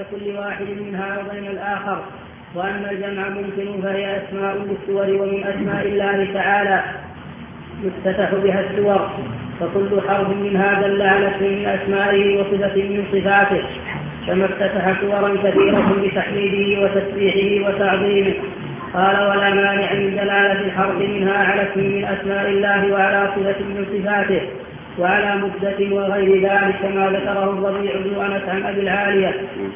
بين كل واحد منها وبين الآخر، وأن الجمع ممكن فهي أسماء للسور ومن أسماء الله تعالى يفتتح بها السور، فكل حرف منها دل على اسم من أسمائه وصفة من صفاته، كما افتتح سورا كثيرة بتحميده وتسبيحه وتعظيمه. قال ولا مانع من دلالة الحرف منها على اسم من أسماء الله وعلى صفة من صفاته وعلى مدة وغير ذلك، كما ذكره الربيع بن أنس عن أبي العالية،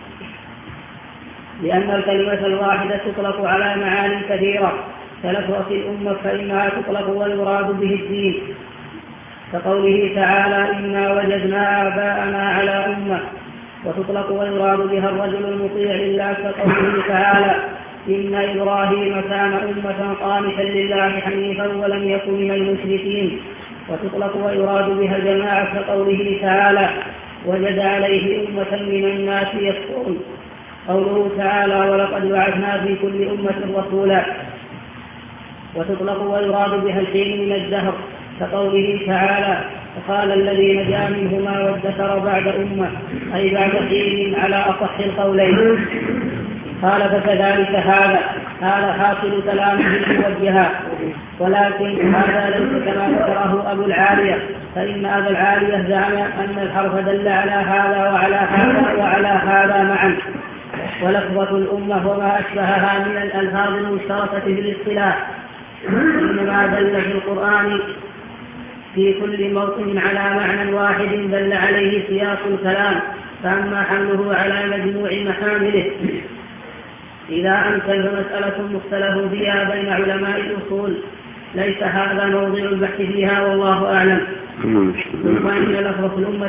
لأن الكلمة الواحدة تطلق على معاني كثيرة كلفظة الأمة، فإنها تطلق والمراد به الدين، كقوله تعالى إنا وجدنا آباءنا على أمة، وتطلق والمراد بها الرجل المطيع لله، كقوله تعالى إن إبراهيم كان أمة قانتا لله حنيفا ولم يكن من المشركين، وتطلق ويراد بها الجماعة، كقوله تعالى وجد عليه أمة من الناس يسكون، قوله تعالى ولقد بعثنا في كل أمة رسولا. وتطلق ويراد بها الحين من الدهر، كقوله تعالى وقال الذي نجا منهما وادكر بعد أمة، أي بعد حين على أصح القولين. قال فكذلك هذا حاصل كلامه الموجهات، ولكن هذا ليس كما ذكره أبو العالية، فإن أبا العالية زعم أن الحرف دل على هذا وعلى هذا وعلى هذا معا، ولفظة الأمة وما أشبهها من الألفاظ المشتركة في الاصطلاح إنما دل في القرآن في كل موطن على معنى واحد دل عليه سياق الكلام، فأما حمله على مجموع محامله إذا أمكن مسألة مختلف فيها بين علماء الأصول، ليس هذا موضع البحث فيها والله أعلم. ثم إن لفظة الأمة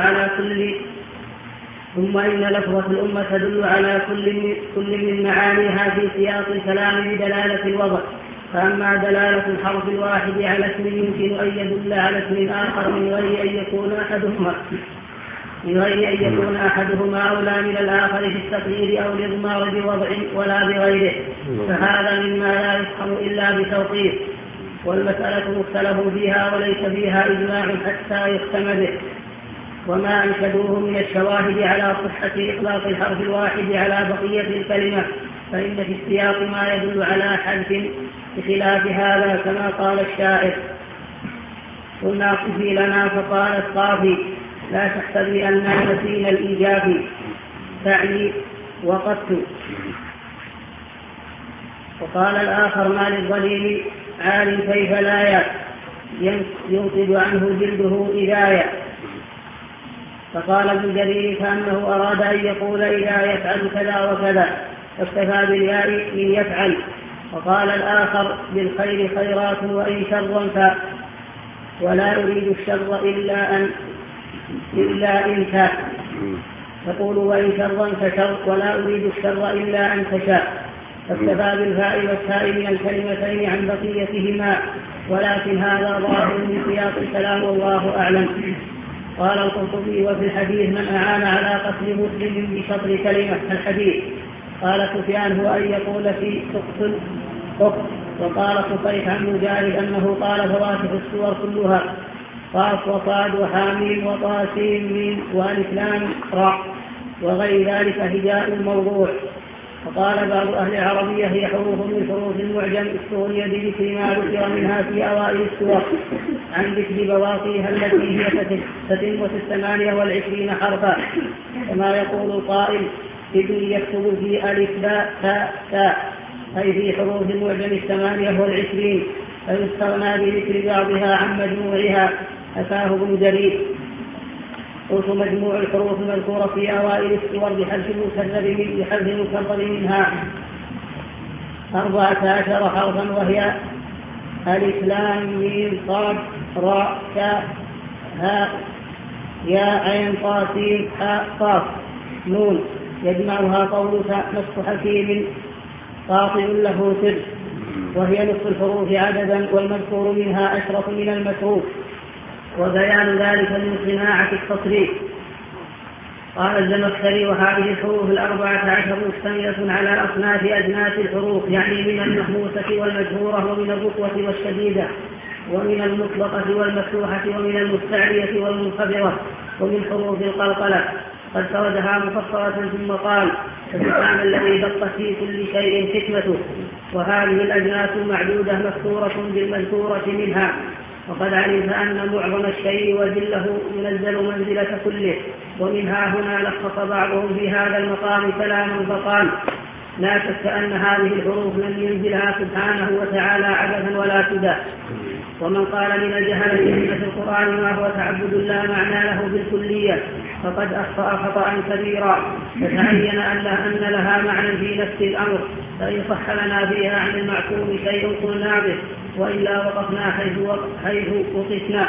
تدل على كل من معانيها في سياق الكلام بدلالة الوضع، فأما دلالة الحرف الواحد على اسم يمكن أن يدل على اسم آخر من غير أن يكون أحدهما أولى من الآخر في التقدير أو الإضمار بوضع ولا بغيره، فهذا مما لا يفهم إلا بتوقيف، والمسألة مختلف فيها وليس فيها إجماع حتى يختم به. وما أنشدوه من الشواهد على صحة إطلاق الحرف الواحد على بقية الكلمة، فإن في السياق ما يدل على حذف بخلاف هذا، كما قال الشاعر قلنا قفي لنا فقالت قافي لا تحسبي أننا نسينا الإيجاب، تعني وقدت. وقال الآخر ما للظليم عال كيف لا ينقض عنه جلده إذايا، فقال ابن جرير كأنه أراد أن يقول إذا يفعل كذا وكذا، فاكتفى بالياء من يفعل. وقال الآخر بالخير خيرات وإن شرا ولا أريد الشر إلا إن كان، تقول وإن شرا فشر ولا أريد الشر إلا أن تشاء، فاكتفى بالفاء والتاء من الكلمتين عن بقيتهما، ولكن هذا ظاهر من سياق الكلام والله أعلم. قال القرطبي وفي الحديث من أعان على قتل مسلم بشطر كلمة الحديث. قال سفيان هو أن يقول في تقتل. وقال صفيح عن مجاهد أنه قال فواتح السور كلها قاف وصاد وحاميم وطاسيم ميم والف لام راء وغير ذلك هجاء الموضوع. وقال بعض أهل العربية هي حروف من حروف المعجم استغني بذكر ما ذكر منها في أوائل السور عن ذكر بواقيها التي هي 28 حرفا، كما يقول القائل ابن يكتب في ألف باء تاء تاء، أي في حروف المعجم 28، فيستغنى بذكر بعضها عن مجموعها، أتاه ابن جرير. قلت مجموع الحروف المذكورة في أوائل السور بحذف المكرر منها 14 حرفا، وهي ألف لام ميم صاد راء تاء هاء ياء عين طا سين حاء قاف نون، يجمعها قولك نصف حكيم قاطع له سر، وهي نصف الحروف عددا، والمذكور منها أشرف من المتروك، وبيان ذلك من صناعة التصريف. قال الزمخشري وهذه الحروف 14 مشتملة على أصناف أجناس الحروف، يعني من المهموسة والمجهورة ومن الرقوة والشديدة ومن المطلقة والمفتوحة ومن المستعلية والمنخفضة ومن حروف القلقلة. قد سردها مفصلة ثم قال: فسبحان الذي دق في كل شيء حكمته. وهذه الأجناس معدودة مذكورة بالمذكورة منها، وقد علمت أن معظم الشيء وجله ينزل منزلة كله. ومنها هنا لخص بعضهم في هذا المقام كلاما فقال: لا شك أن هذه الحروف لم ينزلها سبحانه وتعالى عبثا ولا سدى. ومن قال من الجهل في القرآن ما هو تعبد لا معنى له بالكلية فقد أخطأ خطأ كبيرا، فتعين أن لها معنى في نفس الأمر، فإن صح لنا فيها عن المعقول شيء قلنا به، وإلا وقفنا حيث وقفنا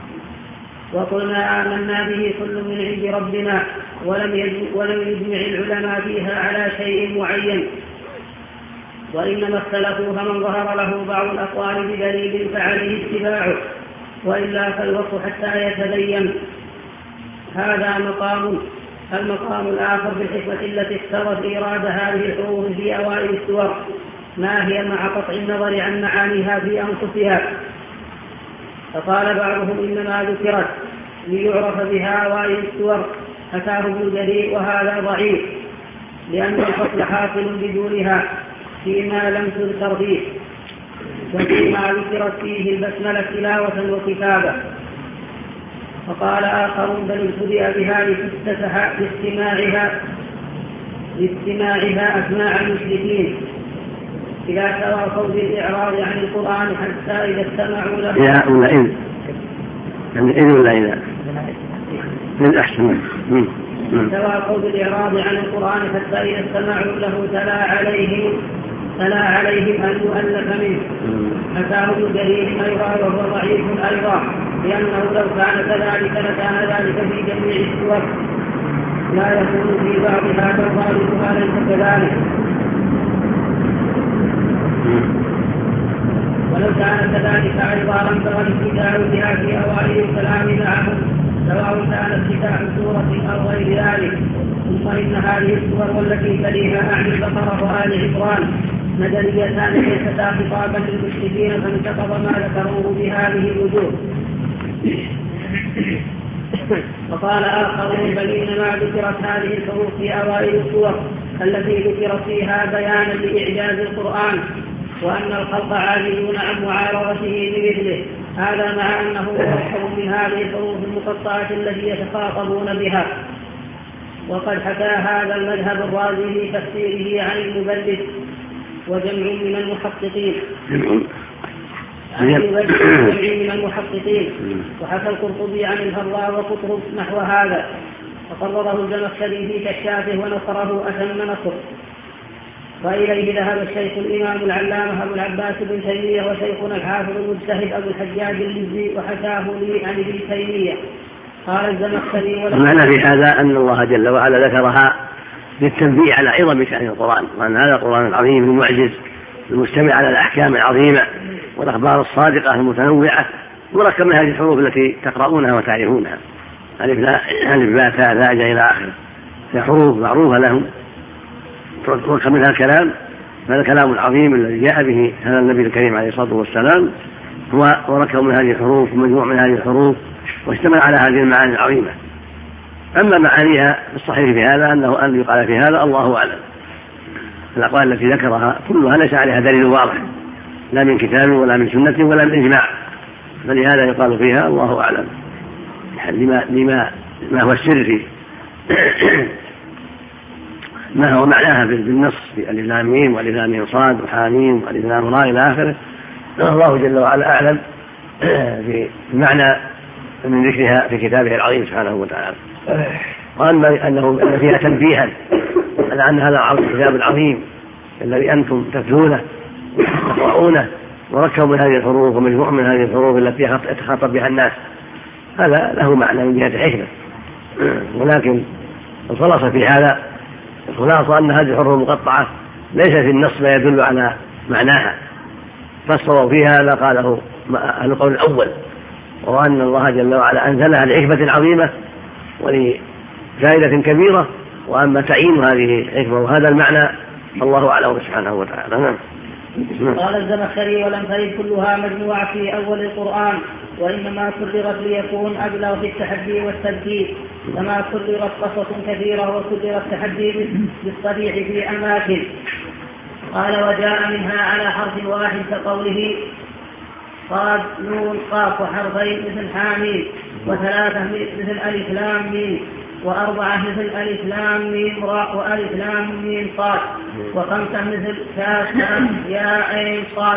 وقلنا آمنا به كل من عند ربنا، ولم يجمع العلماء فيها على شيء معين، وإنما اختلفوا فمن ظهر له بعض الأقوال بدليل فعليه اتباعه، وإلا فالوقف حتى يتبين. هذا المقام الآخر في الحكمة التي اختارت إيراد هذه الحروف في أوائل السور، ما هي مع قطع النظر عن معانيها في أنفسها. فقال بعضهم إنما ذكرت ليعرف بها أوائل السور، حكاه ابن جرير وهذا ضعيف، لأن الفصل حاصل بدونها فيما لم تذكر فيه، وفيما ذكرت فيه البسملة تلاوة وكتابة. فقال آخرون بل ابتدأ بها لاستماعها أسماع المشركين إذا تواصوا بالإعراض عن القرآن حتى إذا استمعوا له تواصوا بالإعراض عن القرآن حتى إذا استمعوا له تلا عليهم أن يؤلف منه. حكاه ابن جرير أيضا وهو ضعيف أيضا، لأنه لو كان كذلك لكان ذلك في جميع السور، لا يكون في بعضها فالغالبها ليس كذلك. ولو كان كذلك أيضا لم تغل الابتداء بها في أوائل الكلام معهم، سواء كان افتتاح سورة أو غير ذلك. ثم إن هذه السور والتي تليها أعني البقرة وآل عمران مدنيتان ليستا خطابا للمشركين، فانتقض ما ذكروه بهذه الوجوه. وقال آخرون بل إنما ذكرت هذه الحروف في أوائل السور التي ذكرت فيها بيانا لإعجاز القرآن، وأن الخلق عاجزون عن معارضته بمثله، هذا مع أنه مركب من هذه الحروف المقطعة التي يتخاطبون بها. وقد حكى هذا المذهب الرازي في تفسيره عن المبلد وجمع من المحققين وحكى القرطبي عن الهراء وقطرب نحو هذا، فقرره الزمخشري في كشافه ونصره أتم نصر. وإليه ذهب الشيخ الإمام العلامة أبو العباس بن تيمية وشيخنا الحافظ المجتهد أبو الحجاج المزي، وحكاه لي عن ابن تيمية. قال الزمخشري المعنى في هذا أن الله جل وعلا ذكرها للتنبيه على عظم شأن القرآن، وأن هذا القرآن العظيم المعجز المجتمع على الأحكام العظيمة والأخبار الصادقة المتنوعة، مركب من هذه الحروف التي تقرؤونها وتعرفونها، ألف باء تاء ثاء إلى آخره، هي حروف معروفة لهم مركب منها الكلام. هذا الكلام العظيم الذي جاء به هذا النبي الكريم عليه الصلاة والسلام هو مركب من هذه الحروف ومجموع من هذه الحروف، واشتمل على هذه المعاني العظيمة. أما معانيها الصحيح في هذا أنه أن يقال في هذا الله أعلم. الأقوال التي ذكرها كلها ليس عليها دليل واضح، لا من كتاب ولا من سنة ولا من إجماع، فلهذا يقال فيها الله أعلم، لما هو السر في ما هو معناها بالنص في الف لام ميم والف لام ميم صاد وحاميم والف لام را إلى آخره. الله جل وعلا أعلم في المعنى من ذكرها في كتابه العظيم سبحانه وتعالى. وأما أن فيها تنبيها على أن هذا الكتاب العظيم الذي أنتم تتلونه وتقرؤونه مركب من هذه الحروف ومجموع من هذه الحروف التي يتخاطب بها الناس، هذا له معنى من جهة الحكمة. ولكن الخلاصة في هذا الخلاصة أن هذه الحروف المقطعة ليس في النص ما يدل على معناها، فالصواب فيها ما قاله أهل القول الأول، وأن الله جل وعلا أنزلها لحكمة عظيمة ولفائدة كبيرة، وأما تعيين هذه الحكمة وهذا المعنى الله أعلم سبحانه وتعالى. قال الزمخشري ولم ترد كلها مجموعة في أول القرآن، وإنما كررت ليكون أبلغ في التحدي والتذكير، كما كررت قصص كثيرة وكرر التحدي بالصريح في أماكن. قال وجاء منها على حرف واحد كقوله صاد نون قاف وحرفين مثل حامين وثلاثة مثل ألف لام ميم وأربعة مثل ألف لام ميم راء وألف لام ميم صاد وخمسة مثل كاف يا عين صاد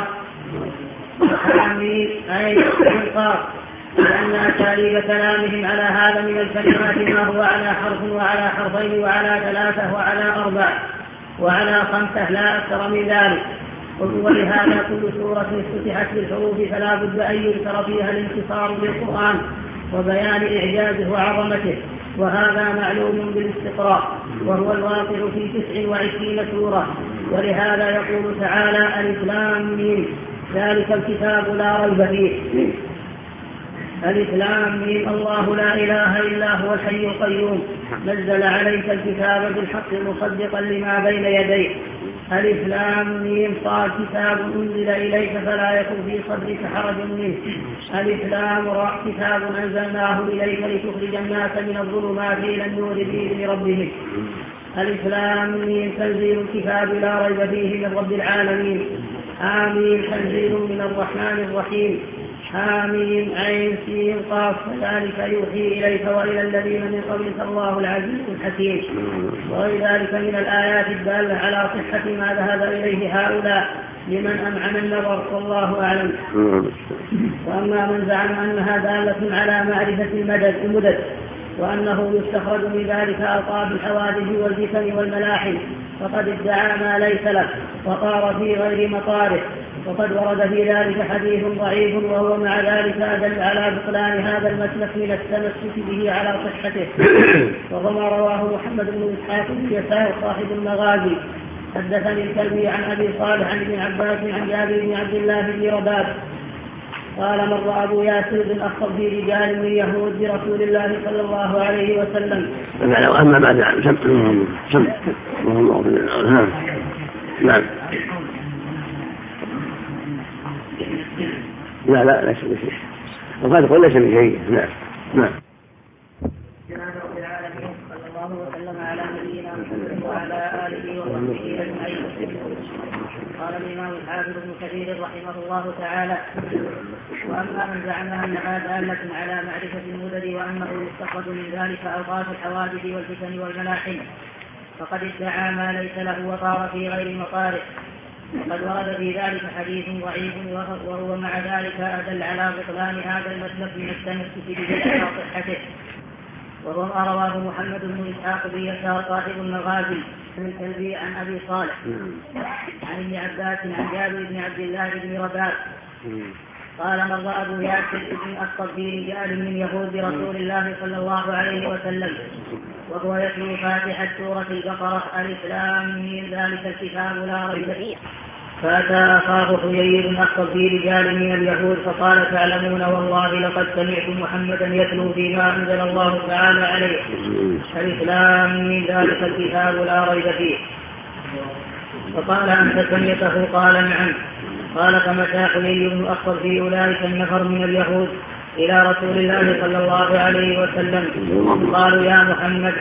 وحامين عين قاف لأن أساليب كلامهم على هذا من الكلمات ما هو على حرف وعلى حرفين وعلى ثلاثة وعلى أربع وعلى خمسة لا أكثر من ذلك. ولهذا كل سورة افتتحت بالحروف فلا بد أن يذكر فيها الانتصار بالقرآن وبيان إعجازه وعظمته، وهذا معلوم بالاستقراء وهو الواقع في 29 سورة. ولهذا يقول تعالى ألف لام ميم ذلك الكتاب لا ريب فيه. ألف لام ميم الله لا إله إلا هو الحي القيوم نزل عليك الكتاب بالحق مصدقا لما بين يديه. ألف لام ميم صاد كتاب أنزل إليك فلا يكن في صدرك حرج منه. ألف لام راء كتاب أنزلناه إليك لتخرج الناس من الظلمات إلى النور بإذن ربهم. ألف لام ميم تنزيل الكتاب لا ريب فيه من رب العالمين. آمين تنزيل من الرحمن الرحيم. آمين عين سين قاف كذلك يوحي إليك وإلى الذين من قبلك الله العزيز الحكيم. وغير ذلك من الآيات الدالة على صحة ما ذهب إليه هؤلاء لمن أمعن النظر والله أعلم. وأما من زعم أنها دالة على معرفة المدد وأنه يستخرج من ذلك ألقاب الحوادث والفتن والملاحم فقد ادعى ما ليس له وقار في غير مقاره. وقد ورد في ذلك حديث ضعيف وهو مع ذلك أدل على بطلان هذا المسلك من التمسك به على صحته. وهو ما رواه محمد بن إسحاق بن يسار صاحب المغازي. حدثني الكلبي عن أبي صالح عن ابن عباس عن جابر بن عبد الله بن رباب قال مر أبو ياسر بن أخطب في رجال من يهود برسول الله صلى الله عليه وسلم. أما بعد نعم لا ليس بشيء وقد قل ليس بشيء. نعم رب العالمين صلى الله وسلم على نبينا محمد وعلى آله وصحبه أجمعين. قال الإمام الحافظ ابن كثير رحمه الله تعالى وأما من زعم أنها دالة على معرفة المدد وأنه يستخرج من ذلك أوقات الحوادث والفتن والملاحم فقد ادعى ما ليس له وقار في غير مقاره. وقد ورد في ذلك حديث ضعيف وهو مع ذلك أدل على بطلان هذا المسلك من التمسك به على صحته. وهو ما رواه محمد بن إسحاق بن يسار صاحب المغازي من الكلبي عن أبي صالح عن ابن عباس عن جابر بن عبد الله بن رباب قال مر أبو ياسر بن أخطب في رجال من يهود برسول الله صلى الله عليه وسلم وهو يتلو فاتحة سورة البقرة ألف لام ميم ذلك الكتاب لا ريب فيه. فأتى أخاه حيي بن أخطب في رجال من اليهود فقال تعلمون والله لقد سمعت محمدا يتلو فيما أنزل الله تعالى عليه ألف لام ميم ذلك الكتاب لا ريب فيه. فقال أنت سمعته؟ قال نعم. قال فمتى حيي بن أخطب في أولئك النفر من اليهود إلى رسول الله صلى الله عليه وسلم قالوا يا محمد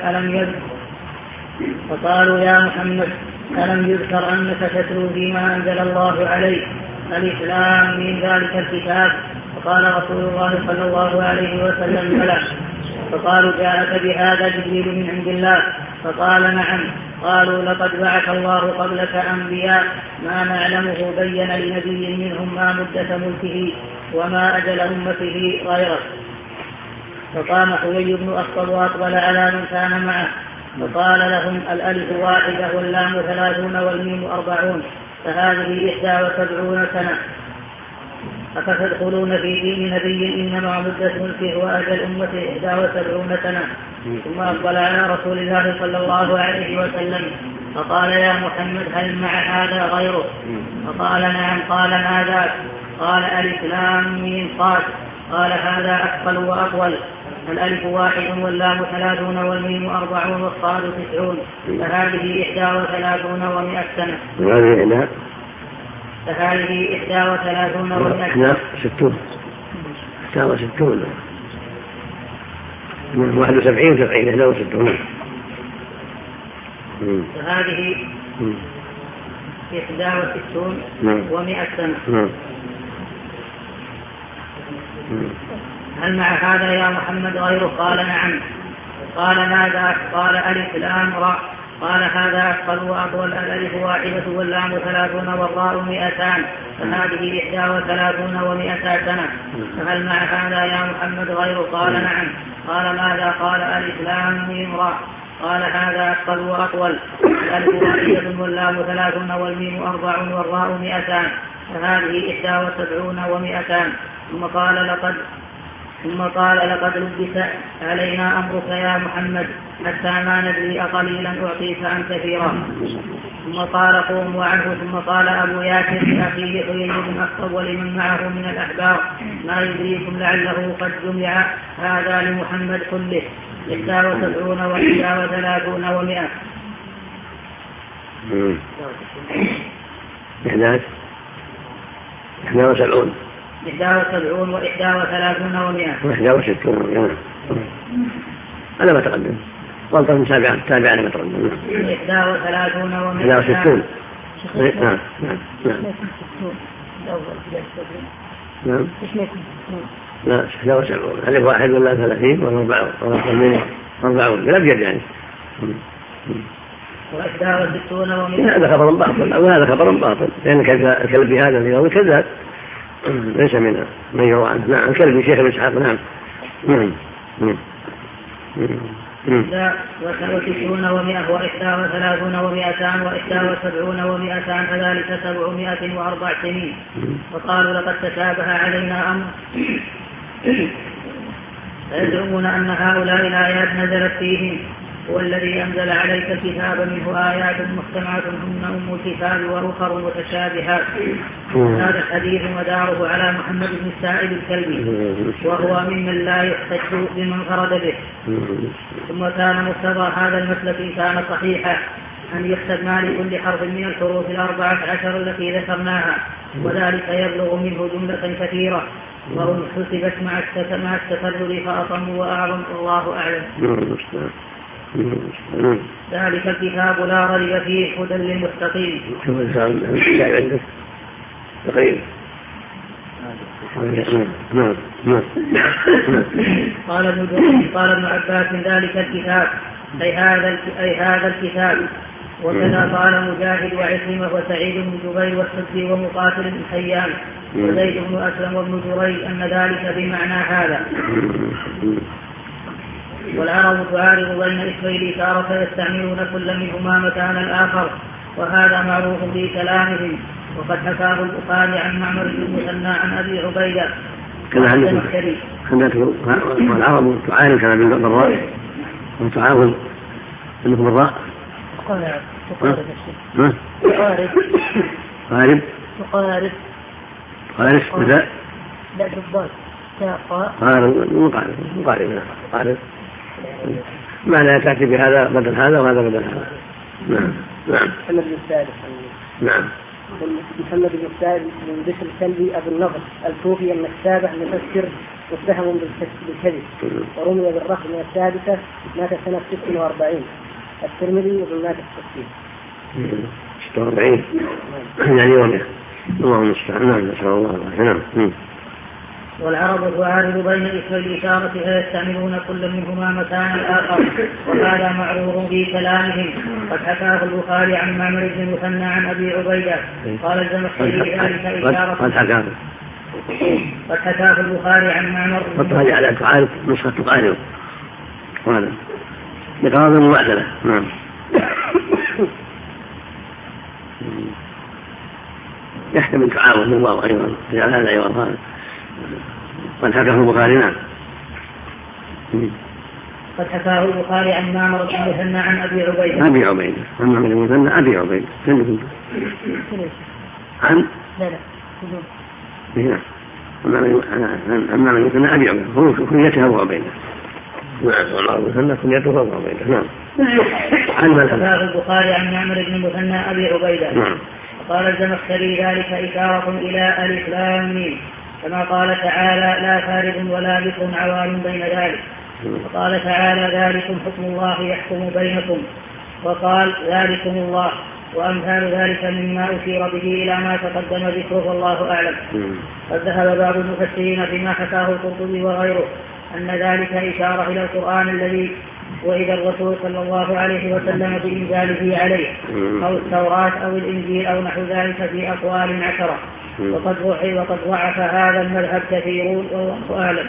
ألم يذكر أنك تتلو فيما أنزل الله عليك ألف لام من ذلك الكتاب؟ فقال رسول الله صلى الله عليه وسلم بلى. فقالوا جاءك بهذا جبريل من عند الله؟ فقال نعم. قالوا لقد بعث الله قبلك أنبياء ما نعلمه بين لنبي منهم ما مدة ملكه وما أجل أمته غيره. فقام حيي بن أخطب وأقبل على من كان معه فقال لهم الألف واحدة واللام 30 والميم 40 فهذه 71 سنة أفتدخلون في دين نبي إنما مدة ملكه وأجل أمته 71 سنة. ثم أقبل على رسول الله صلى الله عليه وسلم فقال يا محمد هل مع هذا غيره؟ فقال نعم. قال ماذا؟ قال ألف لام ميم صاد. قال هذا أثقل وأطول. الألف 1 واللام 30 والميم 40 والصاد 90 فهذه 31 و100 سنة. فهذه 31 و100 سنة. 60 71 و70 61. فهذه 61 و100 سنة. هل مع هذا يا محمد غيره؟ قال نعم. قال ماذا؟ قال ألف لام راء. قال هذا أثقل وأطول، الألف 1 واللام 30 والراء 200، فهذه 31 و100 سنة. فهل مع هذا يا محمد غيره؟ قال نعم. قال ماذا؟ قال ألف لام ميم راء. قال هذا أثقل وأطول، الألف 1 واللام 30 والميم 4 والراء 200، فهذه 71 و200. ثم قال لقد لبس علينا أمرك يا محمد حتى ما ندري أقليلا أعطيك أم كثيرا. ثم قال قوموا عنه. ثم قال أبو ياسر لأخيه حيي بن أخطب ولمن معه من الأحبار: ما يدريكم لعله قد جمع هذا لمحمد كله 71 و31 و100. 71 و31 و100 61. هذا ما تقدم. غلطة من تابعنا ما تقدم. 31 و100. 61. نعم. نعم. لا 71. ألف 1 ولا 30 ولا 40 لا بجد يعني. هذا خبر باطل أو هذا خبر باطل، لأن الكلب هذا اللي هو كذاب ليس من يروى عنه. نعم الكلب شيخ ابن إسحاق. نعم. 61 و100 و31 و200 و71 و200، فذلك 704 سنين. وقالوا لقد تشابه علينا أمر. فيزعمون أن هؤلاء الآيات نزلت فيهم. هو الذي أنزل عليك الكتاب منه آيات محكمات هن أم الكتاب وأخر متشابهات. هذا الحديث مداره على محمد بن السائب الكلبي، وهو ممن لا يحتج بمن فرد به. ثم كان مقتضى هذا المسلك إن كان صحيحا أن يحسب ما لكل حرف من الحروف 14 التي ذكرناها، وذلك يبلغ منه جملة كثيرة، وهم حسبت مع التفرد فأطم وأعظم، الله أعلم. ذلك الكتاب لا ريب فيه هدى للمتقين. قال ابن عباس: ذلك الكتاب أي هذا الكتاب. وكذا قال مجاهد وعكرمة وسعيد بن جبير والسدي ومقاتل بن حيان وزيد بن أسلم وابن جريج أن ذلك بمعنى هذا. والعرب تعارض بين اسمي الإشارة يستعملون كل منهما مكان الآخر، وهذا معروف في كلامهم. وقد حكاه البخاري عن معمر بن المثنى عن أبي عبيدة والعرب تعارض كما بالراء وتعارض انكم الراء قارب ماذا؟ لا بالضبط مقارب معنى تأتي بهذا بدل هذا وهذا بدل هذا. نعم. محمد بن السائب. نعم. محمد بن السائب بن بشر الكلبي أبو النضر الكوفي المكتابة مفسر متهم بالكذب، ورمي بالرفض من السادسة، مات سنة 46. الترمذي وابن ماجه 46 يعني يومه. الله المستعان. نعم نسأل الله العافية. نعم. والعرب تعارض بين اسم الإشارة فيستعملون كل منهما مكان الآخر، وهذا معروف في كلامهم. قد حكاه البخاري عن معمر بن المثنى عن أبي عبيدة قال الزمخشري ذلك إشارة. قد حكاه البخاري عن معمر بن هذه على تعارض نسخة تقارب وهذا بقراض المعدلة. نعم. يحتمل تعارض من الله أيضا في هذا أيضا هذا. قد حكاه البخاري. نعم. قد حكاه البخاري عن معمر بن المثنى عن أبي عبيدة. أبي عبيدة عن معمر بن المثنى أبي عبيدة عن معمر بن المثنى أبي عبيدة هو كنيته أبو عبيدة. نعم. معمر بن المثنى كنيته أبو عبيدة. نعم. حكاه البخاري عن معمر بن المثنى أبي عبيدة. نعم. قال الزمخشري ذلك إشارة إلى ألف لام ميم، كما قال تعالى: لا فارغ ولا بكر عوام بين ذلك. وقال تعالى ذلكم حكم الله يحكم بينكم، وقال ذلكم الله، وأمثال ذلك مما أشير به إلى ما تقدم ذكره والله أعلم. قد ذهب بعض المفسرين فيما حكاه القرطبي وغيره أن ذلك إشارة إلى القرآن الذي وإذا الرسول صلى الله عليه وسلم بإنزاله عليه، أو التوراة أو الإنجيل أو نحو ذلك في أقوال عشرة. وقد ضعف هذا المذهب كثيرون والله أعلم.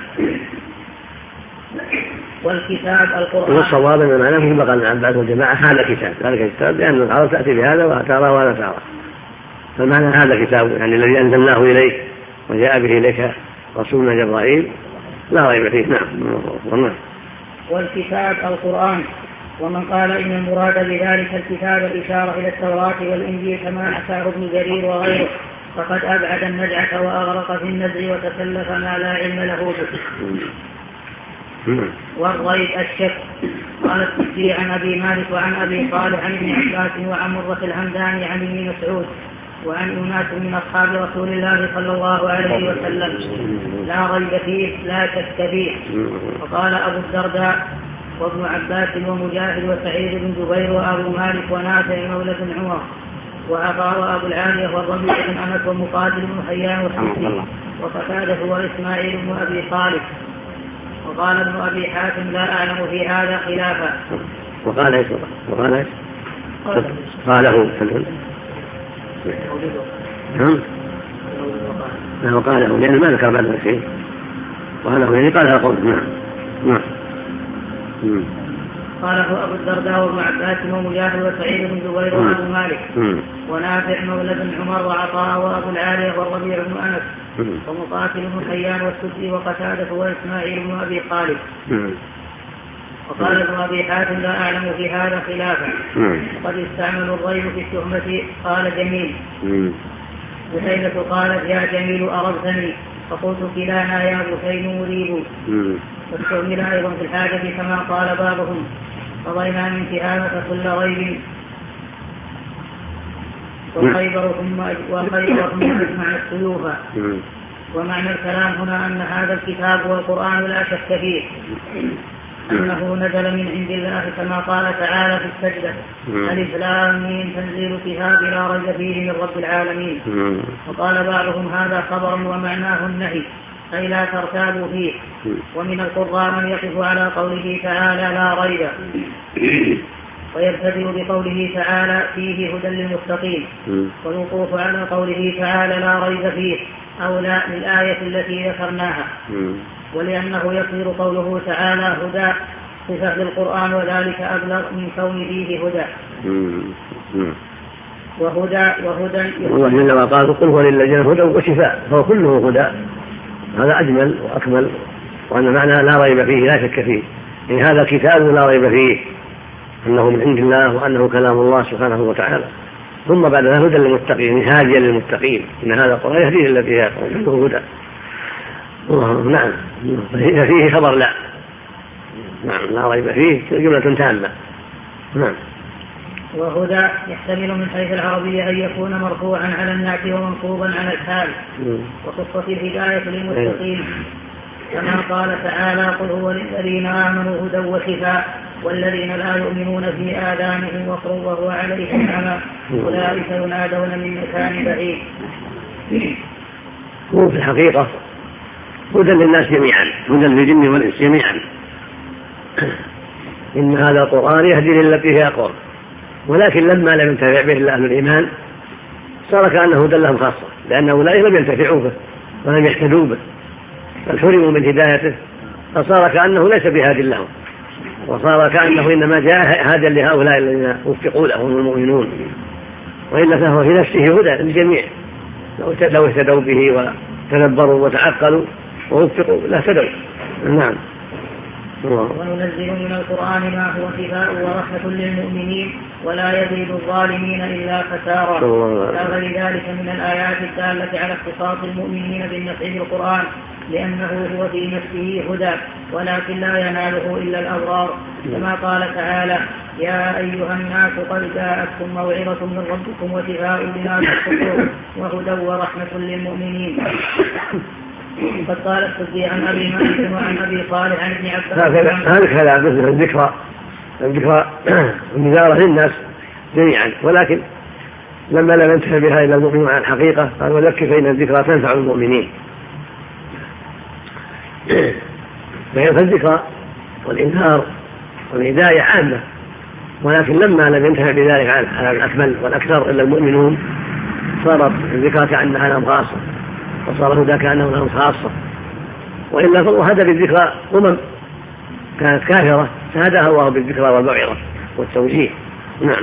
والكتاب القرآن. والصواب أن معناه كما قال ابن عباس والجماعة هذا كتاب، ذلك كتاب لأن العرب تأتي بهذا وترى ولا ترى، فمعنى هذا كتاب يعني الذي أنزلناه إليك وجاء به إليك رسولنا جبرائيل لا ريب فيه. نعم. والكتاب القرآن. ومن قال إن المراد بذلك الكتاب الإشارة إلى التوراة والإنجيل كما حكاه ابن جرير وغيره فقد أبعد النزعة وأغرق في النزع وتكلف ما لا علم له به. والريب الشك. قال التسجيل عن أبي مالك وعن أبي صالح عن ابن عباس وعن مرة الهمداني عن ابن مسعود وعن أناس من أصحاب رسول الله صلى الله عليه وسلم لا ريب فيه لا شك فيه. وقال أبو الدرداء وابن عباس ومجاهد وسعيد بن جبير وأبو مالك ونافع مولى بن عمر وعطاء وأبو العالية والربيع بن أنس ومقاتل بن حيان وحمصي وقتادة وإسماعيل بن أبي صالح. وقال ابن أبي حاتم لا أعلم في هذا خلافا. وقال ايش؟ قاله نعم وقاله لأنه ما ذكر بعد شيء وقاله يعني قالها قول. نعم. قاله أبو الدرداء وابن عباس ومجاهد وسعيد بن جبير وأبو مالك ونافع مولى بن عمر وعطاء وأبو العالية والربيع بن أنس ومقاتل بن حيان والسدي وقتادة وإسماعيل بن أبي خالد. وقال ابن أبي حاتم لا أعلم في هذا خلافا. وقد استعملوا الريب في التهمة. قال جميل بحيث قالت يا جميل أربتني فقلت كلانا يا بحين مريب. واستعمل أيضا في الحاجة كما قال بعضهم قضينا من تهامة كل ريب وخيبر ثم أجمع السيوف. ومعنى الكلام هنا أن هذا الكتاب والقرآن لا شك فيه أنه نزل من عند الله كما قال تعالى في السجدة ألف لام ميم تنزيل كتاب لا ريب فيه من رب العالمين. وقال بعضهم هذا خبر ومعناه النهي أي لا ترتابوا فيه. ومن القراء من يقف على قوله تعالى لا ريب ويبتدئ بقوله تعالى فيه هدى للمتقين والوقوف على قوله تعالى لا ريب فيه أولى للآية التي ذكرناها. ولأنه يصير قوله تعالى هدى صفة للقرآن وذلك أبلغ من كون فيه هدى. وهدى وإنما قال قل هو للذين هدى وشفاء فهو كله هدى. هذا أجمل وأكمل. وأن معنى لا ريب فيه لا شك فيه إن هذا كتاب لا ريب فيه أنه من عند الله وأنه كلام الله سبحانه وتعالى. ثم بعد ذلك هدى للمتقين هاديا للمتقين إن هذا القرآن يهديه الذي هي هدى. نعم فيه خبر لا. نعم لا ريب فيه جملة تامة. نعم. وهدى يحتمل من حيث العربية أن يكون مرفوعا على النعت ومنصوبا على الحال. وقصة الهداية للمتقين كما قال تعالى قل هو للذين آمنوا هدى وشفاء والذين لا يؤمنون في آذانهم وقر وهو عليهم عمى أولئك ينادون من مكان بعيد. هو في الحقيقة هدى للناس جميعا هدى للجن والإنس جميعا. إن هذا القرآن يهدي للتي هي أقوم. ولكن لما لم ينتفع به إلا أهل الإيمان صار كأنه هدى لهم خاصة لأن أولئك لم ينتفعوا به ولم يهتدوا به بل حرموا من هدايته فصار كأنه ليس بهاد لهم وصار كأنه إنما جاء هاديا لهؤلاء الذين وفقوا لهم المؤمنون. وإلا فهو في نفسه هدى للجميع لو اهتدوا به وتدبروا وتعقلوا ووفقوا لاهتدوا. نعم. وننزل من القرآن ما هو شفاء ورحمة للمؤمنين ولا يزيد الظالمين إلا خسارا. وغير ذلك من الآيات الدالة على اختصاص المؤمنين بالنفع بالقرآن لأنه هو في نفسه هدى ولكن لا يناله إلا الأبرار كما قال تعالى يا أيها الناس قد جاءتكم موعظة من ربكم وشفاء لما في الصدور وهدى ورحمة للمؤمنين. قد قال السدي عن أبي مالك وعن أبي صالح عن ابن عباس. هذا مثل الذكرى النذارة للناس جميعا، ولكن لما لم ينتهي بها إلى المؤمنون عن الحقيقة قال وذكر فإن الذكرى تنفع المؤمنين. فالذكرى والإنذار والهداية عامة، ولكن لما لم ينتهي بذلك على الأكمل والأكثر إلا المؤمنون صارت الذكرى كأنها لهم خاصة، وصار الهدى كأنه لهم خاصة. وإلا فهدى بالذكرى كانت كافرة فهداها الله بالذكرى والموعظة والتوجيه. نعم.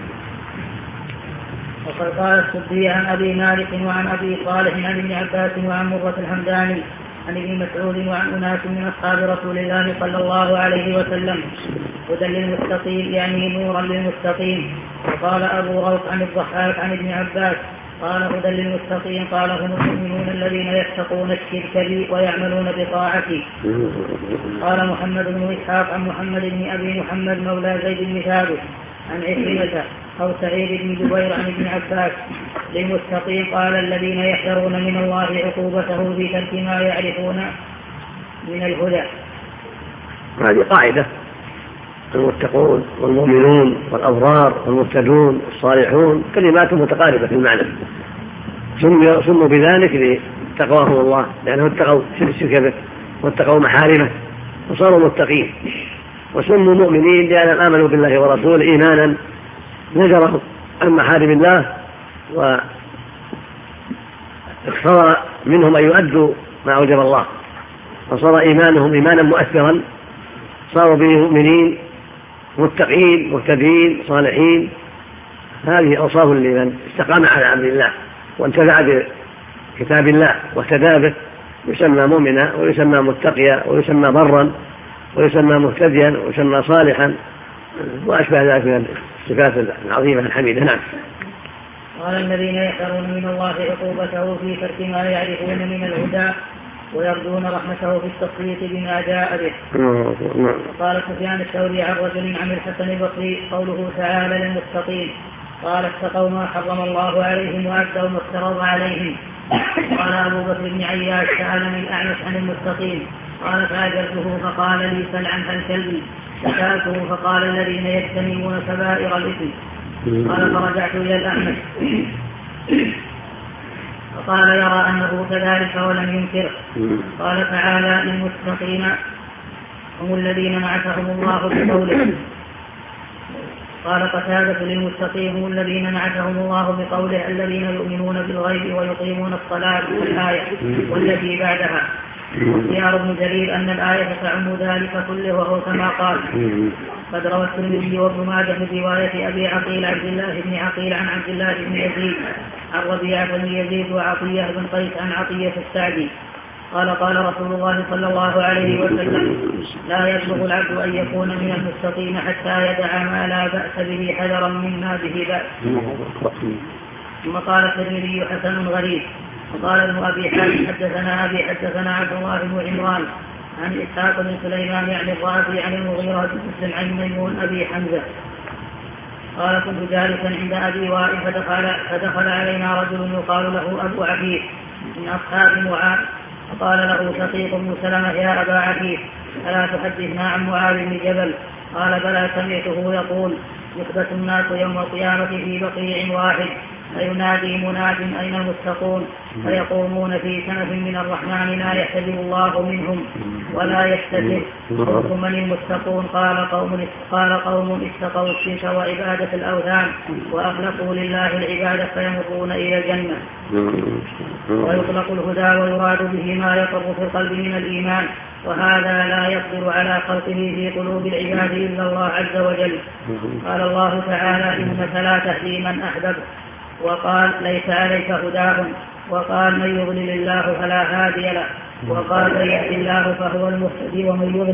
وقد قال السدي عن أبي مالك وعن أبي صالح عن ابن عباس وعن مرة الحمداني عن ابن مسعود وعن أناس من أصحاب رسول الله صلى الله عليه وسلم هدى للمتقين يعني نورا للمتقين. وقال أبو روح عن الضحاك عن ابن عباس قال هدى للمتقين قال هم المؤمنون الذين يتقون الشرك بي ويعملون بطاعتي. قال محمد بن إسحاق عن محمد بن أبي محمد مولى زيد بن ثابت عن عكرمة أو سعيد بن جبير عن ابن عباس للمتقين قال الذين يحذرون من الله عقوبته في ترك ما يعرفون من الهدى. هذه قاعدة، المتقون والمؤمنون والأبرار والمهتدون والصالحون كلمات متقاربة في المعنى، سموا بذلك لتقواهم الله لأنهم اتقوا الشرك به واتقوا محارمه وصاروا متقين، وسموا مؤمنين لأنهم آمنوا بالله ورسوله إيمانا نجروا عن محارم الله واقتضى منهم أن يؤدوا ما أوجب الله، وصار إيمانهم إيمانا مؤثرا، صاروا به مؤمنين متقين مهتدين صالحين. هذه أوصاف لمن استقام على أمر الله وانتفع بكتاب الله واهتدى به يسمى مؤمنا ويسمى متقيا ويسمى برا ويسمى مهتديا ويسمى صالحا وأشبه ذلك من الصفات العظيمة الحميدة. نعم. قال الذين يحذرون من الله عقوبته في ترك ما يعرفون من الهدى ويرجون رحمته في التصديق بما جاء به. قال سفيان الثوري عن رجل عن الحسن البصري قوله تعالى للمتقين قال اتقوا ما حرم الله عليهم وأدوا ما افترض عليهم. قال أبو بكر بن عياش سألني الأعمش عن المتقين قال فأجبته فقال لي سل عنها الكلب، فسألته فقال الذين يجتنبون كبائر الإثم. قال فرجعت إلى الأعمش فقال يرى أنه كذلك ولم ينكره. قال تعالى للمتقين هم الذين نعتهم الله بقوله. قال قتادة للمتقين هم الذين نعتهم الله بقوله الذين يؤمنون بالغيب ويقيمون الصلاة والآية والتي بعدها. واختيار ابن جرير أن الآية تعم ذلك كله وهو كما قال. قد روى الترمذي وابن ماجه من رواية أبي عقيل عبد الله بن عقيل عن عبد الله بن يزيد عن ربيعة بن يزيد وعطية بن قيس عن عطية السعدي قال قال رسول الله صلى الله عليه وسلم لا يبلغ العبد أن يكون من المتقين حتى يدع ما لا بأس به حذرا مما به بأس. ثم قال الترمذي حسن غريب. وقال ابن أبي حاتم حدثنا أبي حدثنا عبد الله بن عمران عن إسحاق بن سليمان يعني الرازي عن المغيرة بن مسلم عن ميمون أبي حمزة قال كنت جالسا عند أبي وائل فدخل علينا رجل يقال له أبو عفيف من أصحاب معاذ فقال له شقيق بن سلمة يا أبا عفيف ألا تحدثنا عن معاذ بن جبل؟ قال بلى سمعته يقول يحبس الناس يوم القيامة في بقيع واحد فينادي مناد أين المتقون فيقومون في كنف من الرحمن لا يحتجب الله منهم ولا يحتجب. قلت من المتقون؟ قال قوم اتقوا الشرك وعبادة الأوثان وأخلقوا لله العبادة فيمرون إلى الجنة. ويطلق الهدى ويراد به ما يقر في القلب من الإيمان وهذا لا يقدر على خلقه في قلوب العباد إلا الله عز وجل. قال الله تعالى إنك لا تهدي من أحببت وقال ليس عليك هداهم وقال من يضلل الله فلا هادي له وقال من يهد الله فهو المهتدي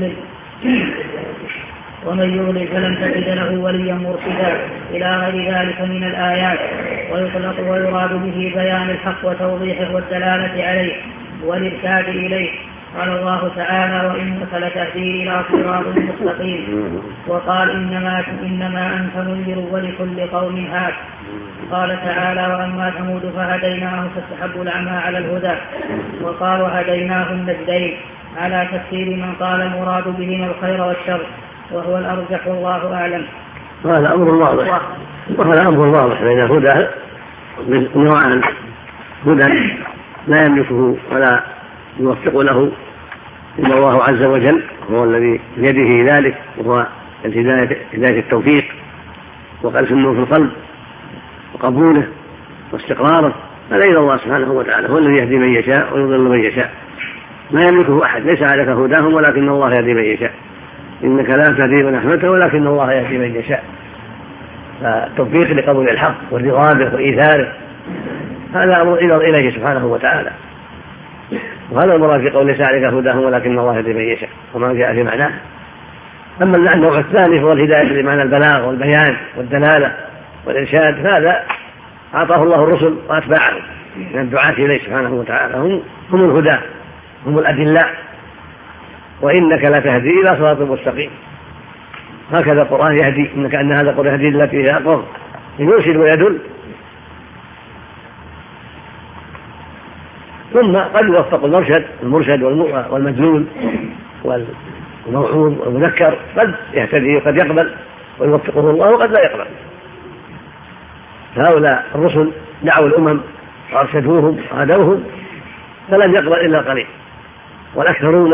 ومن يضلل فلن تجد له وليا مرشدا إلى غير ذلك من الآيات. ويطلق ويراد به بيان الحق وتوضيحه والدلالة عليه والإرشاد إليه قال الله تعالى وإنك لتهدي إلى صراط مستقيم. وقال إنما أنت منذر ولكل قوم هاد. قال تعالى وأما ثمود فهديناهم فاستحبوا الأعمى على الهدى. وقالوا هديناه النجدين على تفسير من قال المراد بهما الخير والشر وهو الأرجح والله أعلم. وهذا أمر واضح بين الهدى من نوعان: هدى لا يملكه ولا يوفق له إلا الله عز وجل، هو الذي بيده ذلك، وهو هداية التوفيق وقذف النور في القلب وقبوله واستقراره، هذا إلى الله سبحانه وتعالى، هو الذي يهدي من يشاء ويضل من يشاء، ما يملكه أحد، ليس عليك هداهم ولكن الله يهدي من يشاء، إنك لا تهدي من أحببته ولكن الله يهدي من يشاء. فالتوفيق لقبول الحق والرضا به وإيثاره هذا أمر إليه سبحانه وتعالى، وهذا المراد في قول ليس عليك هداهم ولكن الله يهدي من يشاء وما جاء في معناه. أما النوع الثاني هو الهداية بمعنى البلاغ والبيان والدلالة والإرشاد، فهذا أعطاه الله الرسل وأتباعهم من الدعاة إليه سبحانه وتعالى، هم الهدى، هم الأدلاء، وإنك لا تهدي إلى صراط مستقيم. هكذا القرآن يهدي، إنك أن هذا القرآن يهدي التي هي أقوم، يرشد ويدل، ثم قد يوفق المرشد والمدلول والموعوظ والمذكر، قد يهتدي وقد يقبل ويوفقه الله وقد لا يقبل. فهؤلاء الرسل دعوا الأمم وأرشدوهم وهدوهم فلم يقبل إلا قليل، والأكثرون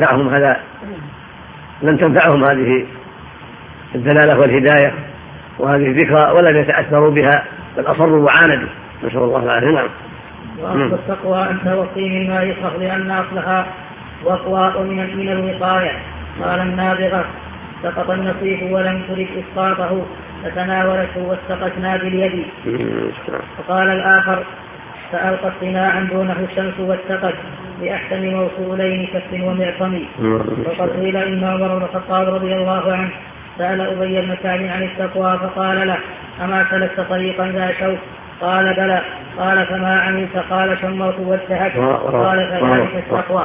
لم تنفعهم هذه الدلالة والهداية وهذه الذكرى ولم يتأثروا بها، بل أصروا وعاندوا، نسأل الله العافية. نعم. وأصل التقوى أن توقي مما يكره لأن أصلها وقواء من الوقاية. قال النابغة سقط النصيح ولم ترد إسقاطه فتناولته واستقتنا باليد. وقال الآخر فألقى اصطناعا دونه الشمس واتقت بأحسن موصولين كف ومعصم. وقد قيل إن عمر بن الخطاب رضي الله عنه سأل أبي بن كعب عن التقوى فقال له أما سلكت طريقا ذا شوك؟ قال بلى. قال فما عملت؟ قال شمرت واجتهدت. قال فذلك التقوى.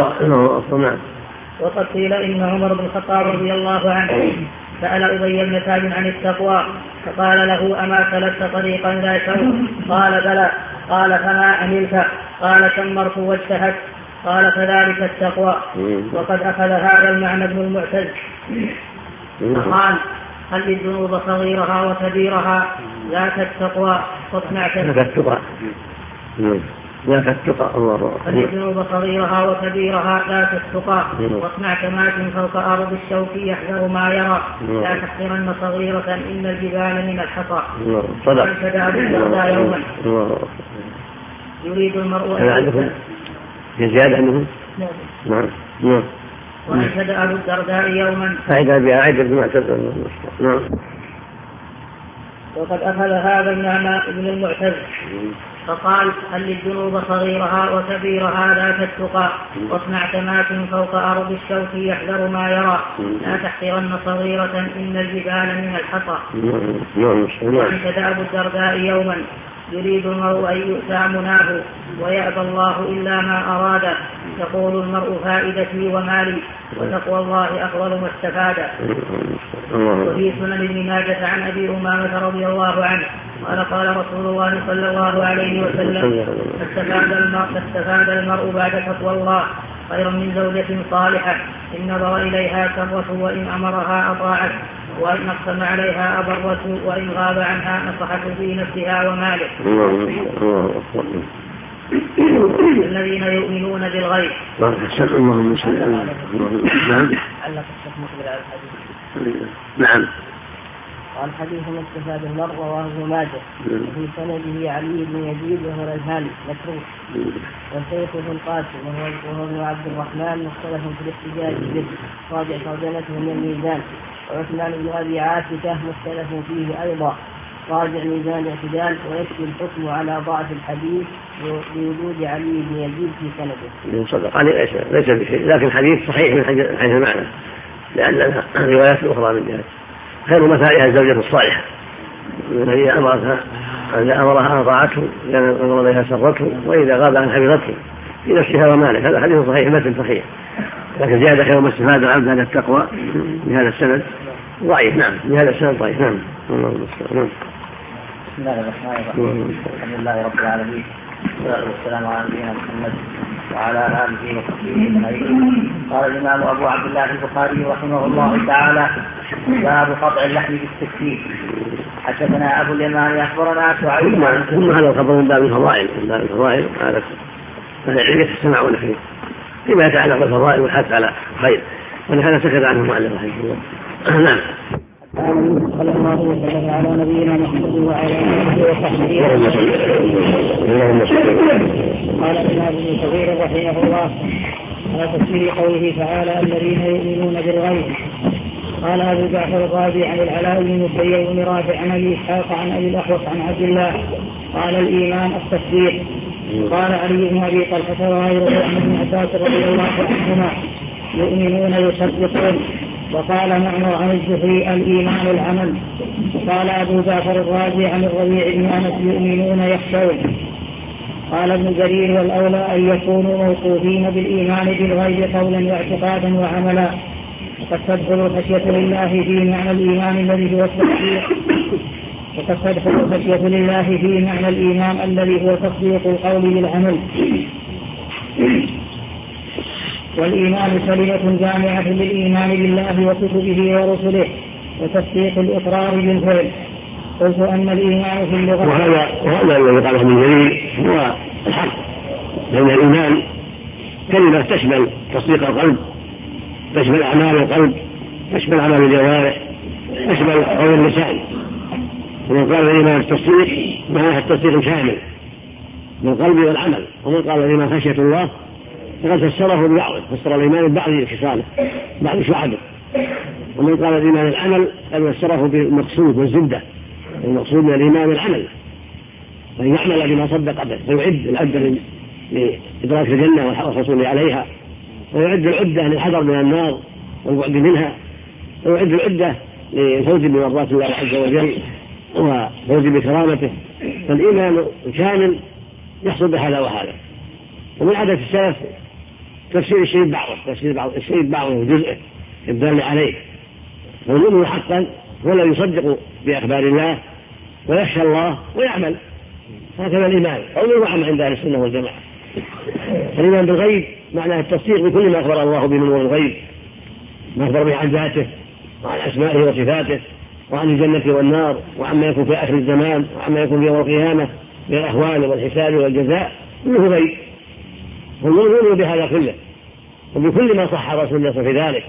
وقد قيل إن عمر بن الخطاب رضي الله عنه سأل أبي بن كعب عن التقوى فقال له أما سلكت طريقا ذا شوك؟ قال بلى. قال فما عملت؟ قال شمرت واجتهدت. قال فذلك التقوى. وقد أخذ هذا المعنى ابن المعتز فقال هل الذنوب صغيرها وكبيرها ذاك التقوى واصنع هل الذنوب صغيرها وكبيرها ذاك التقى واصنع كماش فوق أرض الشوك يحذر ما يرى لا تحقرن صغيرة إن الجبال من الحصى. وأنشد أبو الدرداء يوما يريد المرء وأنشد أبو الدرداء يوما وقد أخذ هذا المعنى ابن المعتز فقال هل الذنوب صغيرها وكبيرها ذاك التقى واصنع كماش فوق أرض الشوك يحذر ما يرى لا تحقرن صغيرة إن الجبال من الحصى. وأنشد أبو الدرداء يوما يريد المرء أن يؤتى مناه ويأبى الله إلا ما أراد يقول المرء فائدتي ومالي وتقوى الله أفضل ما استفاد. وفي سنن ابن ماجه عن أبي أمامة رضي الله عنه قال رسول الله صلى الله عليه وسلم استفاد المرء بعد تقوى الله خيرا من زوجة صالحة إن نظر إليها سرته وإن أمرها أطاعت وإن أقسم عليها أبرته وإن غاب عنها نصحته في نفسها وماله. الذين يؤمنون بالغيب. نعم. قال حديث من استفاد المرء وهو ماجه وفي سنده علي بن يزيد وهو الهاني متروك والشيخ بن قاسم وهو ابن عبد الرحمن مختلف في الاحتجاج به راجع ترجمته من الميزان. وعثمان بن أبي عاتكة مختلف فيه أيضا راجع ميزان الاعتدال ويكفي الحكم على ضعف الحديث بوجود علي بن يزيد في سنده. صدق عليه ليس بشيء لكن الحديث صحيح من حيث المعنى لأن لها روايات أخرى من جهة خير مثالها الزوجة الصالحة التي أمرها أن أطاعته لأن نظر إليها سرته وإذا غاب عن حفظته في نفسها ومالك. هذا حديث صحيح متن صحيح، لكن زيادة خير ما استفاد العبد هذا التقوى بهذا السند ضعيف. نعم بهذا السند ضعيف. نعم. بسم الله الرحمن الرحيم. الحمد لله رب العالمين، والصلاة والسلام على نبينا محمد وعلى آله وصحبه أجمعين. قال الإمام أبو عبد الله البخاري رحمه الله تعالى: باب قطع اللحم بالسكين. حدثنا أبو اليمان أخبرنا شعيب. ثم هذا الخبر من باب الفضائل، هذا العلم يتسمعون فيه فيما يتعلق بالفضائل والحث على الخير، ولهذا سكت عنه المؤلف رحمه الله. نعم. صلى الله وسلم على نبينا محمد وعلى اله وصحبه قال الإمام ابن كثير رحمه الله على تفسير قوله تعالى: الذين يؤمنون بالغيب. قال أبو جعفر الرازي عن العلاء بن مسيب بن رافع عن أبي إسحاق عن أبي الأحوص عن عبد الله قال: الإيمان التصديق. قال علي بن أبي طلحة وغيره عن ابن عباس رضي الله عنهما: يؤمنون يصدقون. وقال معمر عن الزهري: الإيمان العمل. وقال أبو جعفر الرازي عن الربيع بن أنس: يؤمنون يخشون. قال ابن جرير: والأولى أن يكونوا موصوفين بالإيمان بالغيب قولا واعتقادا وعملا، وقد تدخل خشية لله في معنى الإيمان الذي هو التصديق، الذي هو تصديق القول بالعمل. والإيمان كلمة جامعة للإيمان بالله وكتبه ورسله وتصديق الإقرار بالفعل. قلت أن الإيمان في اللغة، وهذا الذي قاله ابن جرير هو الحق، لأن الإيمان كلمة تشمل تصديق القلب، تشمل أعمال القلب، تشمل أعمال الجوارح، تشمل قول اللسان. ومن قال الإيمان التصديق معناه التصديق شامل من القلب والعمل. ومن قال الإيمان خشية الله فقد فسره ببعضه، فسر الإيمان ببعض خصاله بعض شعبه. ومن قال الإيمان العمل قد فسره بالمقصود والزبدة. المقصود من الإيمان العمل، وأن يعمل بما صدق به، فيعد العدة لإدراك الجنة والحصول عليها، ويعد العدة للحذر من النار والبعد منها، ويعد العدة للفوز بمرضات الله عز وجل وفوز بكرامته. فالإيمان كامل يحصل بهذا وهذا. ومن عادة السلف تفسير الشيء بعضه، تفسير الشيء بعضه جزءه الدال عليه. والمؤمن حقا هو الذي يصدق بأخبار الله ويخشى الله ويعمل. هكذا الإيمان قول وعمل عند أهل السنة والجماعة. الإيمان بالغيب معناه التصديق بكل ما أخبر الله به من الغيب، ما أخبر به عن ذاته وعن أسمائه وصفاته وعن الجنة والنار وعما يكون في آخر الزمان وعما يكون في يوم القيامة من الأهوال والحساب والجزاء، كله غيب. والمؤمن بهذا كله وبكل ما صح رسول الله في ذلك.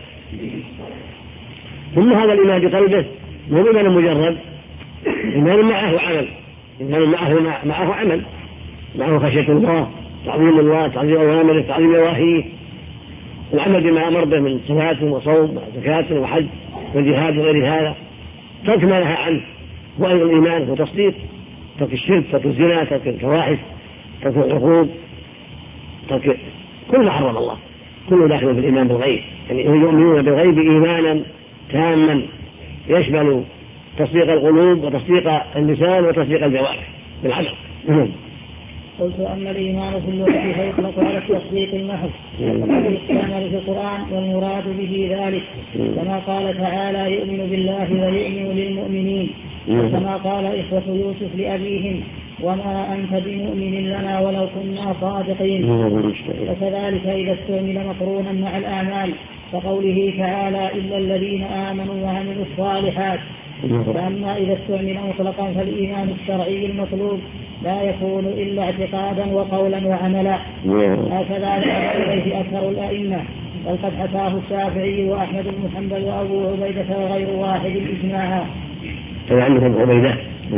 ثم هذا الإيمان بقلبه مو إيمان مجرد، إيمان معه عمل، إيمان معه عمل، معه خشية الله، تعظيم الله، تعظيم أوامره، تعظيم نواهيه، العمل بما أمر به من صلاة وصوم وزكاة وحج وجهاد وغير هذا، ترك ما نهى عنه وأيضا الإيمان وتصديق، ترك الشرك، ترك الزنا، ترك الفواحش، ترك العقوق، ترك كل ما حرم الله، كله داخل في الإيمان بالغيب. يعني يؤمنون بالغيب إيمانا تاما يشمل تصديق القلوب وتصديق اللسان وتصديق الجوارح بالعمل. قلت أما الإيمان في اللغة فيطلق على التصديق المحض وقد استعمل في القرآن والمراد به ذلك، كما قال تعالى: يؤمن بالله ويؤمن للمؤمنين، وكما قال إخوة يوسف لأبيهم: وما أنت بمؤمن لنا ولو كنا صادقين. وكذلك إذا استعمل مقرونا مع الأعمال كقوله تعالى: إلا الذين آمنوا وعملوا الصالحات. فأما إذا استعمل مطلقا فالإيمان الشرعي المطلوب لا يكون إلا اعتقادا وقولا وعملا. هكذا ذهب إليه أكثر الأئمة، بل قد حكاه الشافعي وأحمد بن حنبل وأبو عبيدة وغير واحد إجماعا. عندهم عبيدة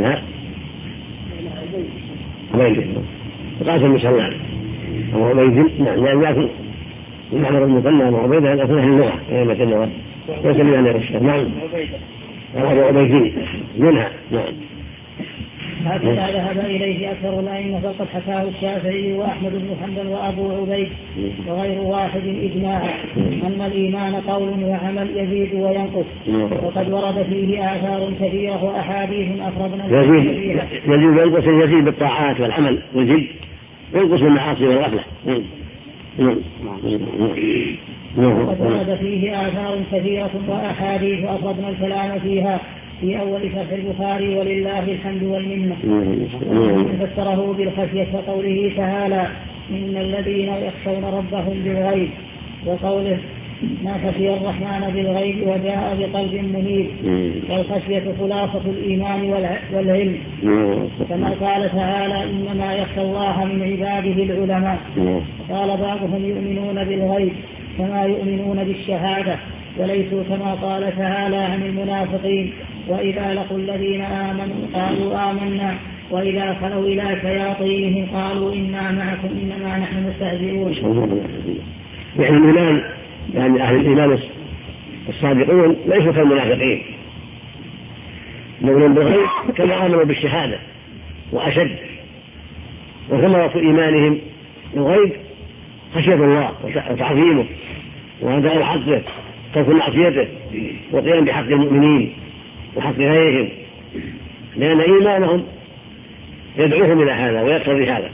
قاسم مسلم أو عبيد، لكن المعنى المثنى وعبيدة هذا أهل اللغة أئمة اللغة ويسمي عن الشام. نعم أبو عبيدين منها. نعم. هكذا ذهب إليه أكثر الأئمة، فقد حكاه الشافعي وأحمد بن حنبل وأبو عبيد وغير واحد إجماعا أن الإيمان قول وعمل يزيد وينقص، وقد ورد فيه آثار كثيرة وأحاديث أفردنا يزيد وينقص، يزيد بالطاعات والعمل والجد، وينقص بالمعاصي والغفلة. وقد ورد فيه آثار كثيرة وأحاديث أصبنا الكلام فيها في أول شرح البخاري ولله الحمد والمنة. فسره بالخشية وقوله تعالى إن الذين يخشون ربهم بالغيب، وقوله ما خشي الرحمن بالغيب وجاء بقلب منيب. والخشية خلاصة الإيمان والعلم، كما قال تعالى إنما يخشى الله من عباده العلماء. قال بعضهم يؤمنون بالغيب كما يؤمنون بالشهادة، وليسوا كما قال تعالى عن المنافقين وإذا لقوا الذين آمنوا قالوا آمنا وإذا خلوا إلى شياطينهم قالوا إنا معكم إنما نحن مستهزئون. يعني الإيمان، يعني أهل الإيمان الصادقون ليسوا كالمنافقين، يؤمنون بالغيب كما آمنوا بالشهادة وأشد، وثمرة إيمانهم بالغيب خشية الله وتعظيمه وأداء حقه ترك معصيته وقيام بحق المؤمنين وحق غيرهم، لأن إيمانهم يدعوهم إلى هذا ويقتضي هذا.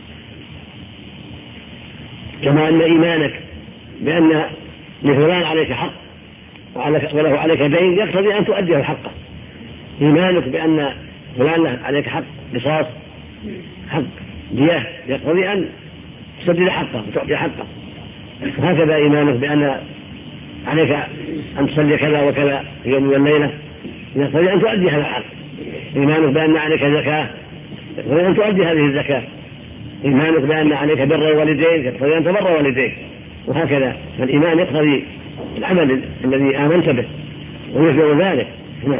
كما أن إيمانك بأن لفلان عليك حق وله عليك دين يقتضي أن تؤديه حقه. إيمانك بأن فلان عليك حق قصاص حق دية يقتضي أن تسدد حقه وتعطي حقه. وهكذا إيمانك بأن عليك أن تصلي كذا وكذا في يوم والليلة يقتضي أن تؤدي هذا الحق. إيمانك بأن عليك زكاة يقتضي أن تؤدي هذه الزكاة. إيمانك بأن عليك بر والديك يقتضي أن تبر والديك. وهكذا فالإيمان يقتضي العمل الذي آمنت به ويشبه ذلك.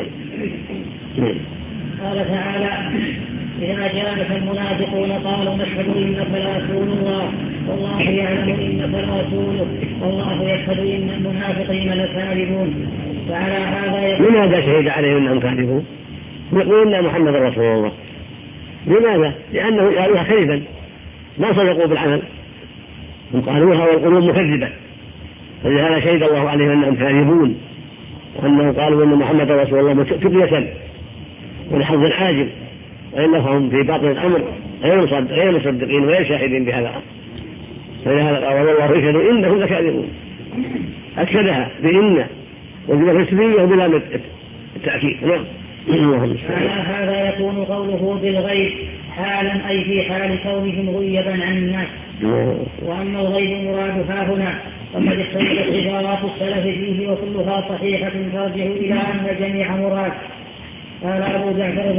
قال تعالى إذا جاءك المنافقون قالوا نشهد إنك لرسول الله والله يعلم إنك لرسوله والله يشهد إن المنافقين لكاذبون. فعلى هذا لماذا شهد عليهم أنهم كاذبون؟ يقولون إن محمد رسول الله. لماذا؟ لأنه قالوها كذبا ما صدقوا بالعمل، هم قالوها والقلوب مكذبة، فلهذا شهد الله عليهم أنهم كاذبون وأنهم قالوا إن محمد رسول الله تبية ولحظ عاجل، وإلا فهم في باطن الأمر غير مصدقين وغير شاهدين بهذا. فلهذا قال والله يشهد إنهم لكاذبون، أكدها بإن وجب تسبيحه بلا التأكيد. على هذا يكون قوله بالغيب حالا أي في حال كونهم غيبا عن الناس. وأما الغيب مراد ها هنا فقد اختلفت عبارات السلف فيه وكلها صحيحة ترجع إلى أن جميع مراد. قال أبو جعفر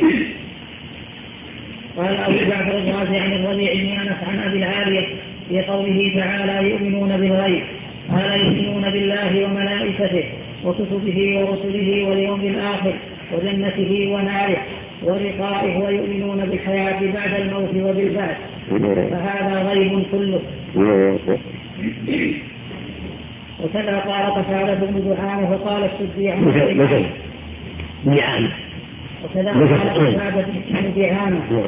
الرازي عن الربيع بن أنس عن أبي العالية في قوله تعالى يؤمنون بالغيب قال يؤمنون بالله وملائكته وكتبه ورسله واليوم الآخر وجنته وناره ولقائه ويؤمنون بالحياة بعد الموت وبالبعث، فهذا غيب كله. وكذا قال قتادة بن دحامة وقال السدي عن وكذا قال قتادة بن دحامة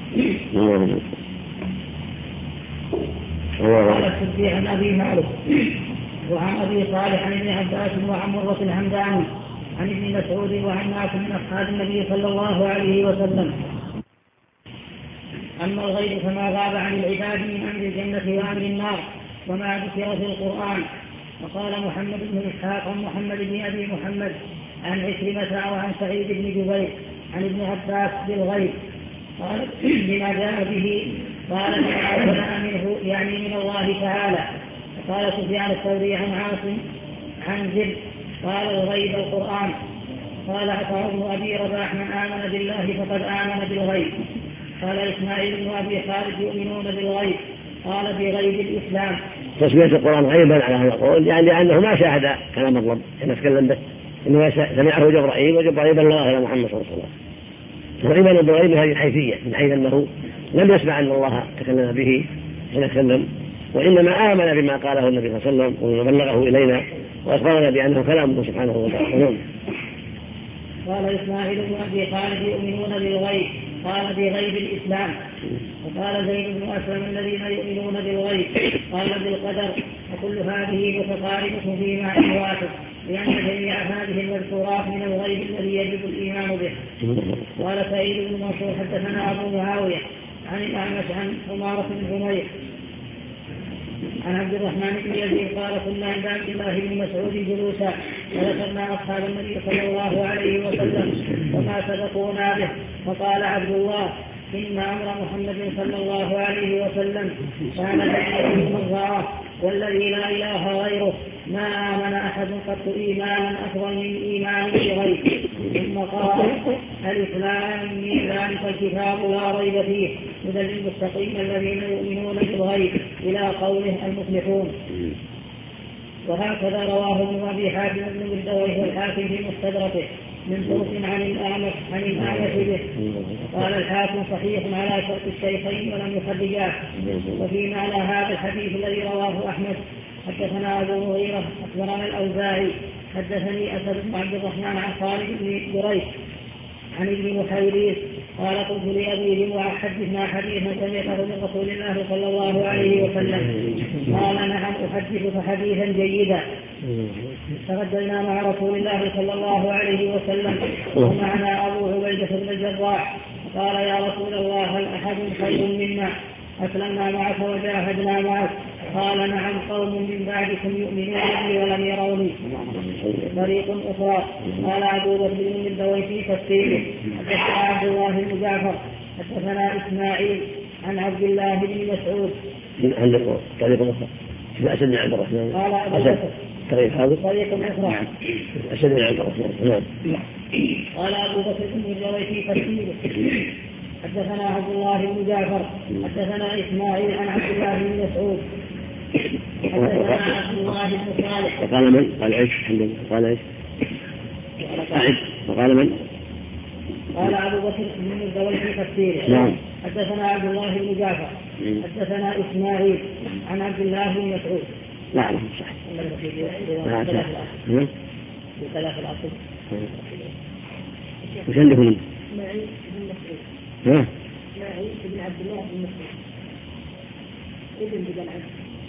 وقال السدي عن أبي مالك وعن أبي صالح عن ابن عباس وعن مرة الحمداني عن ابن مسعود وعن ناس من أصحاب النبي صلى الله عليه وسلم. أما الغيب فما غاب عن العباد من أمر الجنة وأمر النار وما ذكر في القرآن. وقال محمد بن إسحاق عن محمد بن أبي محمد عن عكرمة وعن سعيد بن جبير عن ابن عباس بالغيب قال بما جاء به قال فآمنا منه يعني من الله تعالى. قال سفيان الثوري عن عاصم عن زر قال الغيب القرآن. قال عطاء بن أبي رباح من آمن بالله فقد آمن بالغيب. قال إسماعيل بن أبي خالد يؤمنون بالغيب قال بغيب الإسلام. تسمية القرآن غيبا على هذا القول يعني أنه ما شاهد كلام الرب حين تكلم به، إنما سمعه جبرائيل وجبرائيل بلغه إلى محمد صلى الله عليه وسلم. فالإيمان بالغيب هذه الحيثية من حيث أنه لم يسمع أن الله تكلم به حين تكلم، وإنما آمن بما قاله النبي صلى الله عليه وسلم وبلغه إلينا وأخبرنا بأنه كلامه سبحانه وتعالى. قال إسماعيل بن أبي خالد يؤمنون بالغيب قال بغيب الإسلام. وقال زيد بن أسلم الذين يؤمنون بالغيب قال بالقدر. وكل هذه متقاربة في معنى واحد لأن جميع هذه المذكورات من الغيب الذي يجب الإيمان به. قال سعيد بن منصور حدثنا أبو معاوية عن الأعمش عن عمارة بن حمير عن عبد الرحمن بن يزيد قال كنا عند عبد الله بن مسعود جلوسا فذكرنا أصحاب النبي صلى الله عليه وسلم وما سبقونا به فقال عبد الله إن أمر محمد صلى الله عليه وسلم كان تأمين مرضاه والذي لا إله غيره ما آمن أحد قط إيمانا أفضل من إيمان بغيره. ثم قال الإسلام ذلك الكتاب لا ريب فيه هدى للمتقين الذين يؤمنون بالغيب إلى قوله المفلحون. وهكذا رواه ابن أبي حاتم بن مردويه والحاكم في مستدركه من طرق عن الأعمش به. قال الحاكم صحيح على شرط الشيخين ولم يخرجاه. وفي معنى هذا الحديث الذي رواه أحمد حدثنا أبو مغيرة أخبرنا الأوزاعي حدثني أسد بن عبد الرحمن عن خالد بن دريس عن ابن محيريث قال قلت لأبي جمعة حدثنا حديثا سمعته من رسول الله صلى الله عليه وسلم قال نعم أحدثك حديثا جيدا. تغدينا مع رسول الله صلى الله عليه وسلم ومعنا أبو عبيدة بن الجراح قال يا رسول الله هل أحد خير منا أسلمنا معك وجاهدنا معك؟ قال نعم قوم من بعدكم يؤمنون بي ولم يروني. طريق أخرى قال أبو بكر بن الدوي في تفسيره حدثنا عبد الله بن جعفر حدثنا إسماعيل عن عبد الله بن مسعود. عندك طريق أخرى أسد بن عبد الرحمن قال أبو بكر طريق أخرى أسد بن عبد الرحمن. قال أبو بكر بن الدوي في تفسيره حدثنا عبد الله بن جعفر حدثنا إسماعيل عن عبد الله بن مسعود حدثنا عبد الله بن صالح. وقال من؟ قال عيش قال عيش وقال من؟ قال أبو بكر بن الدوي في تفسيره. نعم. حدثنا عبد الله بن جعفر حدثنا إسماعيل عن عبد الله بن مسعود. نعم صحيح. بثلاث الأصل. وش عندكم؟ إسماعيل بن مسعود. إسماعيل بن عبد الله بن مسعود ابن بدل عنه.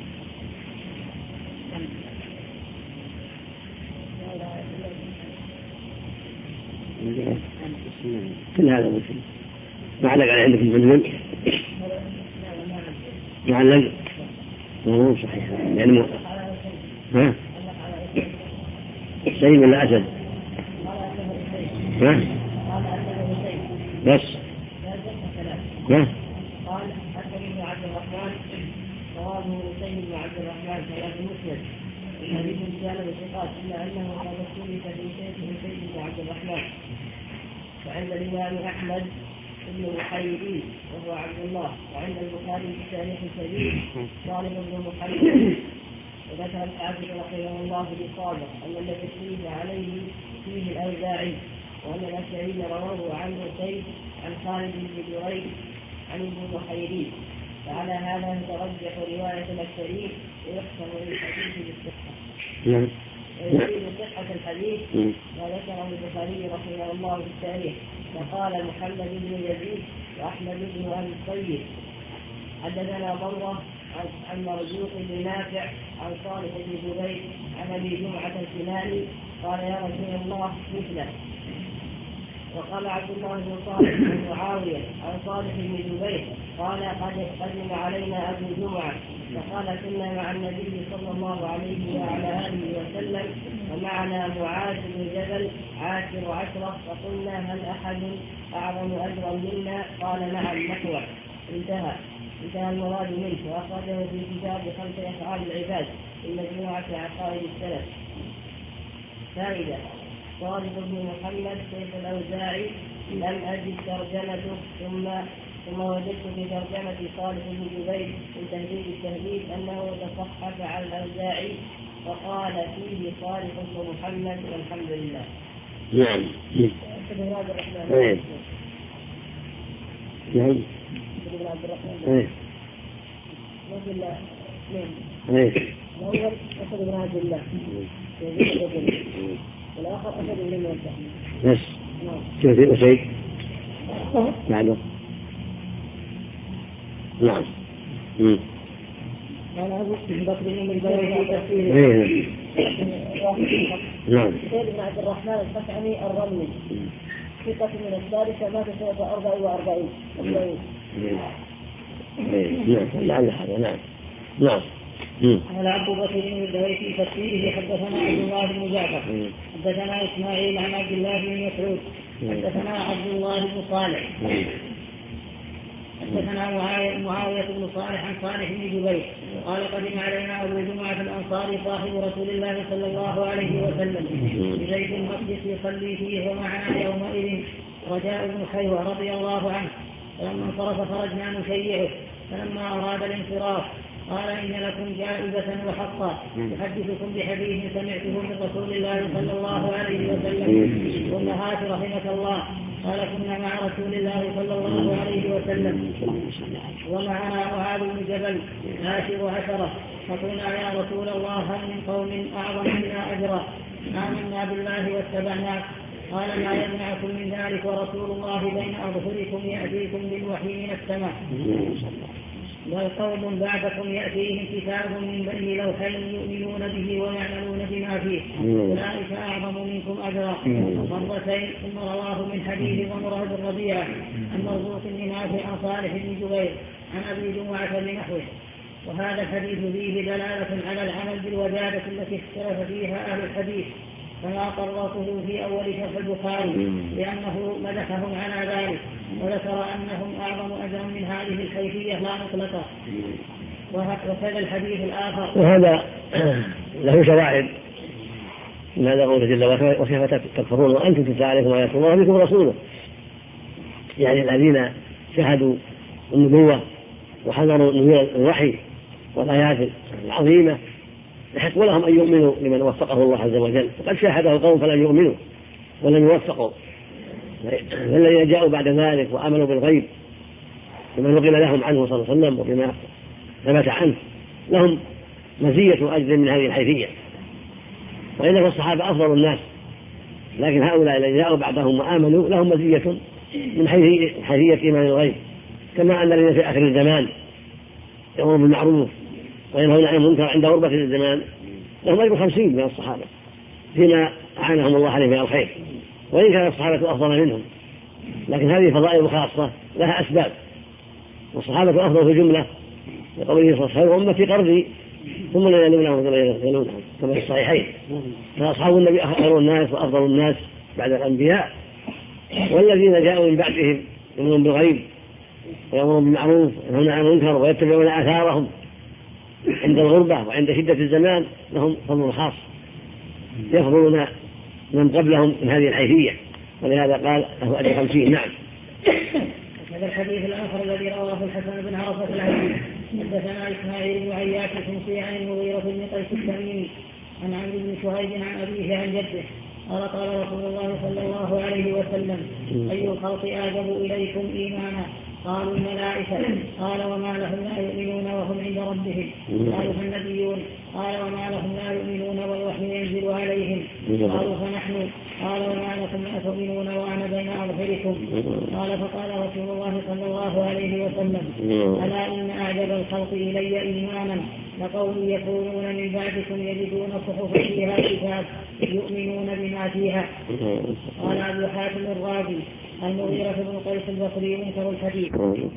كل هذا مسلم. ما علق على عندك المنزل؟ ما علق؟ مو صحيح يعني سيد ولا أسد؟ بس قال حتى ابن عبد الرحمن رواه سيد بن عبد الرحمن كلام مسلم الحديث رجال وثقات الا انه قد اختلف في شيخه سيد بن عبد الرحمن. وعند الامام احمد بن محيريث وهو عبد الله. وعند البخاري في التاريخ الكبير طالب بن محمد. وذكر الحافظ رحمه الله بالصادق ان الذي اختلف عليه فيه الاوزاعي وان الاشعري رواه عنه سيد عن خالد بن دريس عن ابن محيريث. فعلى هذا ترجح رواية الأشعري ويحكم للحديث بالصحة. ويريد صحة الحديث ما ذكره البخاري رحمه الله في التاريخ. وقال محمد بن يزيد وأحمد بن أبي الطيب حدثنا ضمرة عن مرزوق بن نافع عن صالح بن جبير عن أبي جمعة الكناني قال يا رسول الله مثله. وقال عبد الله بن صالح عن معاوية عن صالح بن جبير قال قدم علينا أبو جمعة فقال كنا مع النبي صلى الله عليه وعلى آله وسلم ومعنا معاذ بن جبل عاشر عشرة فقلنا هل أحد أعظم أجرا منا؟ قال نعم نحوه. انتهى المراد منه. وأخرجه في كتاب خمس أفعال العباد في مجموعة عقائد السلف. فائدة طالب بن محمد شيخ الأوزاعي لم أجد ترجمته ثم وجدت في ترجمة صالح بن جبير من تهذيب التهذيب أنه تصحف على الأوزاعي وقال فيه صالح بن محمد والحمد لله. نعم. نعم. الأول أسد بن عبد الله والآخر أسد بن موسى. بس. كيف أسيد؟ نعم. نعم. قال أبو بكر بن البيهقي في تفسيره. نعم. سيد بن عبد الرحمن الخشعمي الرملي ثقة من الثالثة مات سنة 44. نعم. لعل هذا. نعم. قال عبد بكر بن الدوي في تفسيره حدثنا عبد الله بن جعفر حدثنا اسماعيل عن عبد الله بن مسعود حدثنا عبد الله بن صالح حدثنا معاوية بن صالح عن صالح بن جبير قال قدم علينا أبو جمعة الأنصاري صاحب رسول الله صلى الله عليه وسلم ببيت المقدس يصلي فيه ومعنا يومئذ رجاء بن خيوة رضي الله عنه. فلما انصرف خرجنا نشيعه فلما أراد الانصراف قال إن لكم جائزة وحقا أحدثكم بحديث سمعته من رسول الله صلى الله عليه وسلم أمهات رحمك الله. قال كنا مع رسول الله صلى الله عليه وسلم ومعنا معاذ بن جبل 10 فقلنا يا رسول الله هل من قوم أعظم منا أجرا آمنا بالله واتبعناك. قال ما يمنعكم من ذلك ورسول الله بين أظهركم يأتيكم بالوحي من السماء بل قوم بعدكم يأتيهم كتاب من بين لوحين يؤمنون به ويعملون بما فيه أولئك أعظم منكم أجرا مرتين. ثم رواه من حديث ضمرة بن ربيعة عن مرزوق بن نافع عن صالح بن جبير عن أبي جمعة بنحوه. وهذا الحديث فيه دلالة على العمل بالوجادة التي اختلف فيها أهل الحديث كما قررته في أول شرح البخاري لأنه مدحهم على ذلك وذكر أنهم أعظم أجرا من هذه الحيثية لا مطلقة. وكذا الحديث الآخر وهذا له شواهد من هذا قوله جل وعلا وكيف تكفرون وأنتم تتلى عليكم آيات الله بكم رسوله، يعني الذين شهدوا النبوة وحضروا الوحي والآيات العظيمة يحق لهم أن يؤمنوا لمن وفقه الله عز وجل. وقد شاهده قوم فلم يؤمنوا ولم يوفقوا، فالذين جاءوا بعد ذلك وآمنوا بالغيب بما نقل لهم عنه صلى الله عليه وسلم وبما ثبت عنه لهم مزية أجر من هذه الحيثية. وإن الصحابة أفضل الناس، لكن هؤلاء الذين جاءوا بعدهم وآمنوا لهم مزية من حيثية إيمان الغيب، كما أن الذين في آخر الزمان يأمرون بالمعروف وينهون عن المنكر عند غربة الزمان لهم أجر 50 من الصحابة فيما أعانهم الله عليه من الخير، وإن كان الصحابة أفضل منهم، لكن هذه فضائل خاصة لها أسباب. والصحابة أفضل في الجملة لقوله صلى الله عليه وسلم أمتي قرني ثم لا يلونهم كما في الصحيحين. فأصحاب النبي خير الناس وأفضل الناس بعد الأنبياء، والذين جاءوا من بعدهم يؤمنون بالغيب ويأمرون بالمعروف وينهون عن المنكر ويتبعون آثارهم عند الغربة وعند شدة الزمان لهم فضل خاص يفضلون من قبلهم من هذه الحيثية، ولهذا قال له أجر 50. نعم. هذا الحديث الآخر الذي رواه الحسن بن عرفة العزيز حدثنا إسماعيل بن عياش الشمسي عن المغيرة بن قيس التميمي عن عمرو بن شهيد عن أبيه عن جده قال قال رسول الله صلى الله عليه وسلم أي الخلق أعجب إليكم إيمانا؟ قالوا الملائكة. قال وما لهم لا يؤمنون وهم عند ربهم؟ قالوا فالنبيون. قال وما لهم لا يؤمنون والوحي ينزل عليهم؟ قالوا فنحن. قال وما لكم لا تؤمنون وأنا بين أظهركم؟ قال فقال رسول الله صلى الله عليه وسلم ألا إن أعجب الخلق إلي إيمانا لقوم يكونون من بعدكم يجدون صحف فيها كتاب يؤمنون بما فيها. قال أبو حاتم الرازي المغيرة بن قيس البصري منكر الحديث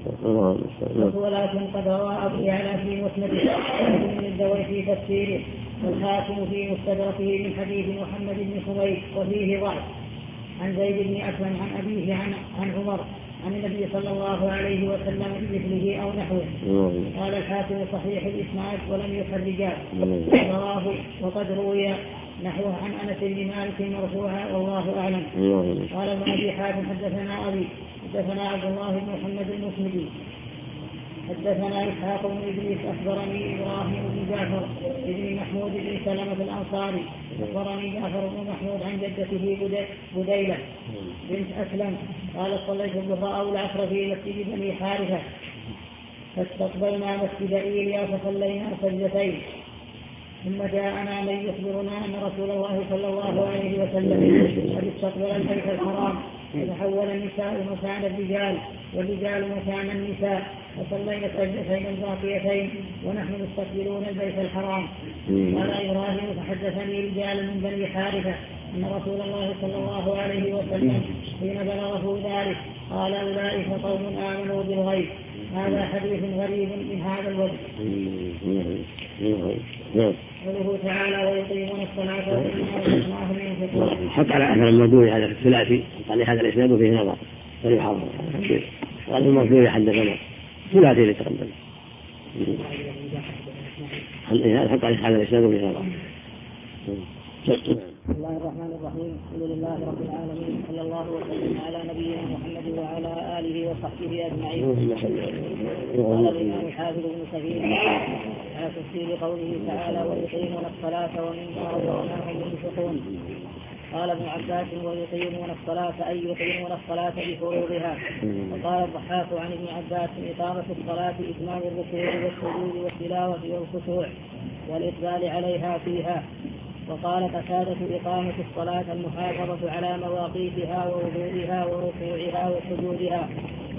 ولكن قد روى أبو يعلى في مسنده وابن الدوي في تفسيره والحاكم في مستدركه من حديث محمد بن حميد وفيه ضعف عن زيد بن أسلم عن أبيه عن عمر عن النبي صلى الله عليه وسلم بمثله أو نحوه. قال الحاكم صحيح الإسناد ولم يخرجاه رواه وقد روي نحوه عن أنس بن مالك مرفوعا والله أعلم. قال ابن أبي حاتم حدثنا أبي حدثنا عبد الله بن محمد المسندي حدثنا إسحاق بن إدريس أخبرني إبراهيم بن جعفر بن محمود بن سلمة الأنصاري أخبرني جعفر بن محمود عن جدته بديلة بنت أسلم قال صليت الظهر أو العصر في مسجد بني حارثة فاستقبلنا مسجد إيليا فصلينا سجدتين ثم جاءنا من يخبرنا أن رسول الله صلى الله عليه وسلم قد استقبل البيت الحرام فتحول النساء مكان الرجال والرجال مكان النساء وصلينا سجدتين الباقيتين ونحن مستقبلون البيت الحرام. قال إبراهيم فحدثني رجال من بني حارثة أن رسول الله صلى الله عليه وسلم حين بلغه ذلك قال أولئك قوم آمنوا بالغيب هذا حديث غريب من هذا الوجه. قوله تعالى ويقيمون الصلاة ومما رزقناهم ينفقون. حط على أثر المردود هذا الثلاثي قال هذا الإسناد فيه نظر فليحافظ قال المردود حدثنا ثلاثي اللي تقدم حط على هذا الإسناد فيه نظر. بسم الله الرحمن الرحيم. الحمد لله رب العالمين صلى الله وسلم على نبينا محمد وعلى آله وصحبه أجمعين. قال الإمام الحافظ ابن كثير على تفسير قوله تعالى ويقيمون الصلاة ومما رزقناهم ينفقون. قال ابن عباس ويقيمون الصلاة أي يقيمون الصلاة بفروضها. وقال الضحاك عن ابن عباس إقامة الصلاة إتمام الركوع والسجود والتلاوة والخشوع والإقبال عليها فيها. وقال قتادة إقامة الصلاة المحافظة على مواقيتها ووضوئها وركوعها وسجودها.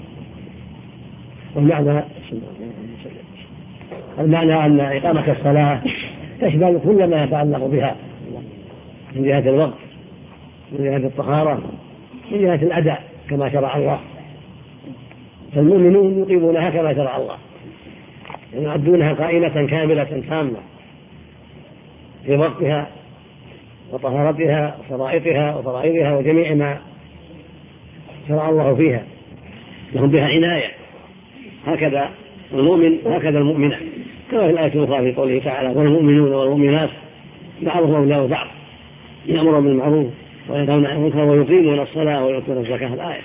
المعنى أن إقامة الصلاة تشمل كل ما يتعلق بها من جهة الوقت من جهة الطهارة من جهة الأداء كما شرع الله. فالمؤمنون يقيمونها كما شرع الله يعدونها قائمة كاملة تامة في وقتها وطهارتها وشرائطها وفرائضها وجميع ما شرع الله فيها لهم بها عناية. هكذا المؤمن هكذا المؤمنة كما في الآية الأخرى في قوله تعالى والمؤمنون والمؤمنات بعضهم أولياء بعض يأمرون بالمعروف وينهون عن المنكر ويقيمون الصلاة ويؤتون الزكاة. الآية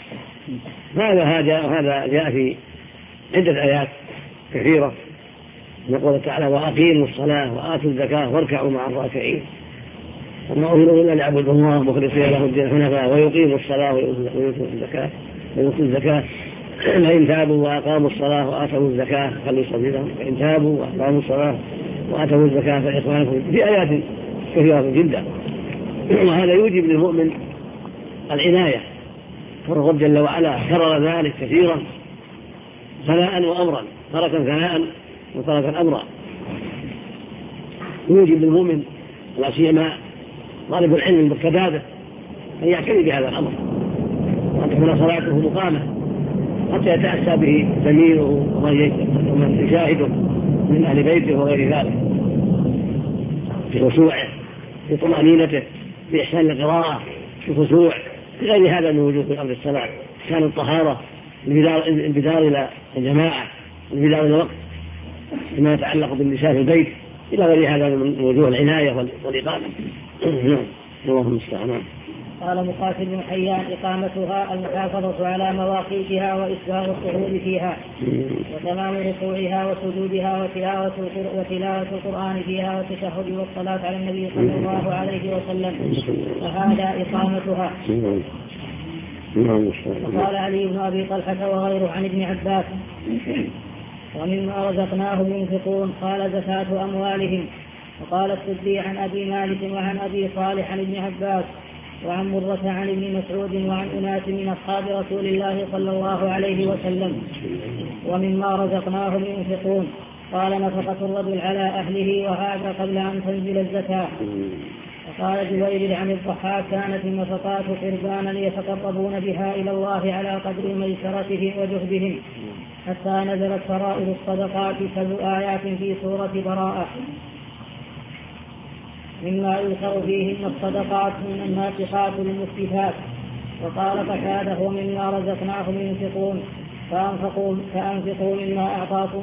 هذا جاء في عدة آيات كثيرة يقول تعالى وأقيموا الصلاة وآتوا الزكاة واركعوا مع الراكعين وما أمروا إلا ليعبدوا الله مخلصين له الدين حنفاء ويقيموا الصلاة ويؤتوا الزكاة فإن تابوا وأقاموا الصلاة وآتوا الزكاة خلوا سبيلهم فإن تابوا وأقاموا الصلاة وآتوا الزكاة فإخوانكم في آيات كثيرة جدا. وهذا يوجب للمؤمن العناية فالرب جل وعلا كرر ذلك كثيرا ثناء وأمرا تركا ثناء وتركا أمرا. يوجب للمؤمن لا سيما طالب العلم بالكبابة أن يعتني بهذا الأمر وأن تكون صلاته مقامة حتى يتأسى به زميله ومن يشاهده من أهل بيته وغير ذلك في خشوعه في طمأنينته في إحسان القراءة في خشوع في غير هذا من وجوه أمر الصلاة كان الطهارة الانبدار إلى الجماعة الانبدار إلى الوقت فيما يتعلق بالنساء في البيت إلى غير هذا من وجوه العناية والإقامة. اللهم المستعان. قال مقاتل بن حيان إقامتها المحافظة على مواقيتها وإسباغ الصعود فيها وتمام ركوعها وسجودها وتلاوة القرآن فيها والتشهد والصلاة على النبي صلى الله عليه وسلم فهذا إقامتها. وقال علي بن أبي طلحة وغيره عن ابن عباس ومما رزقناهم ينفقون قال زكاة أموالهم. وقال السدي عن أبي مالك وعن أبي صالح عن ابن عباس وعن مرة عن ابن مسعود وعن أناس من أصحاب رسول الله صلى الله عليه وسلم ومما رزقناهم ينفقون. قال نفقة الرجل على أهله وهذا قبل أن تنزل الزكاة. وقال جويرد عن الضحاك كانت النفقات قربانا يتقربون بها إلى الله على قدر ميسرتهم وجهدهم حتى نزلت فرائض الصدقات 7 آيات في سورة براءة مما يذكر فيهن الصدقات من الناسخات للمسلفات. وقال قتادة ومما رزقناهم ينفقون فأنفقوا مما أعطاكم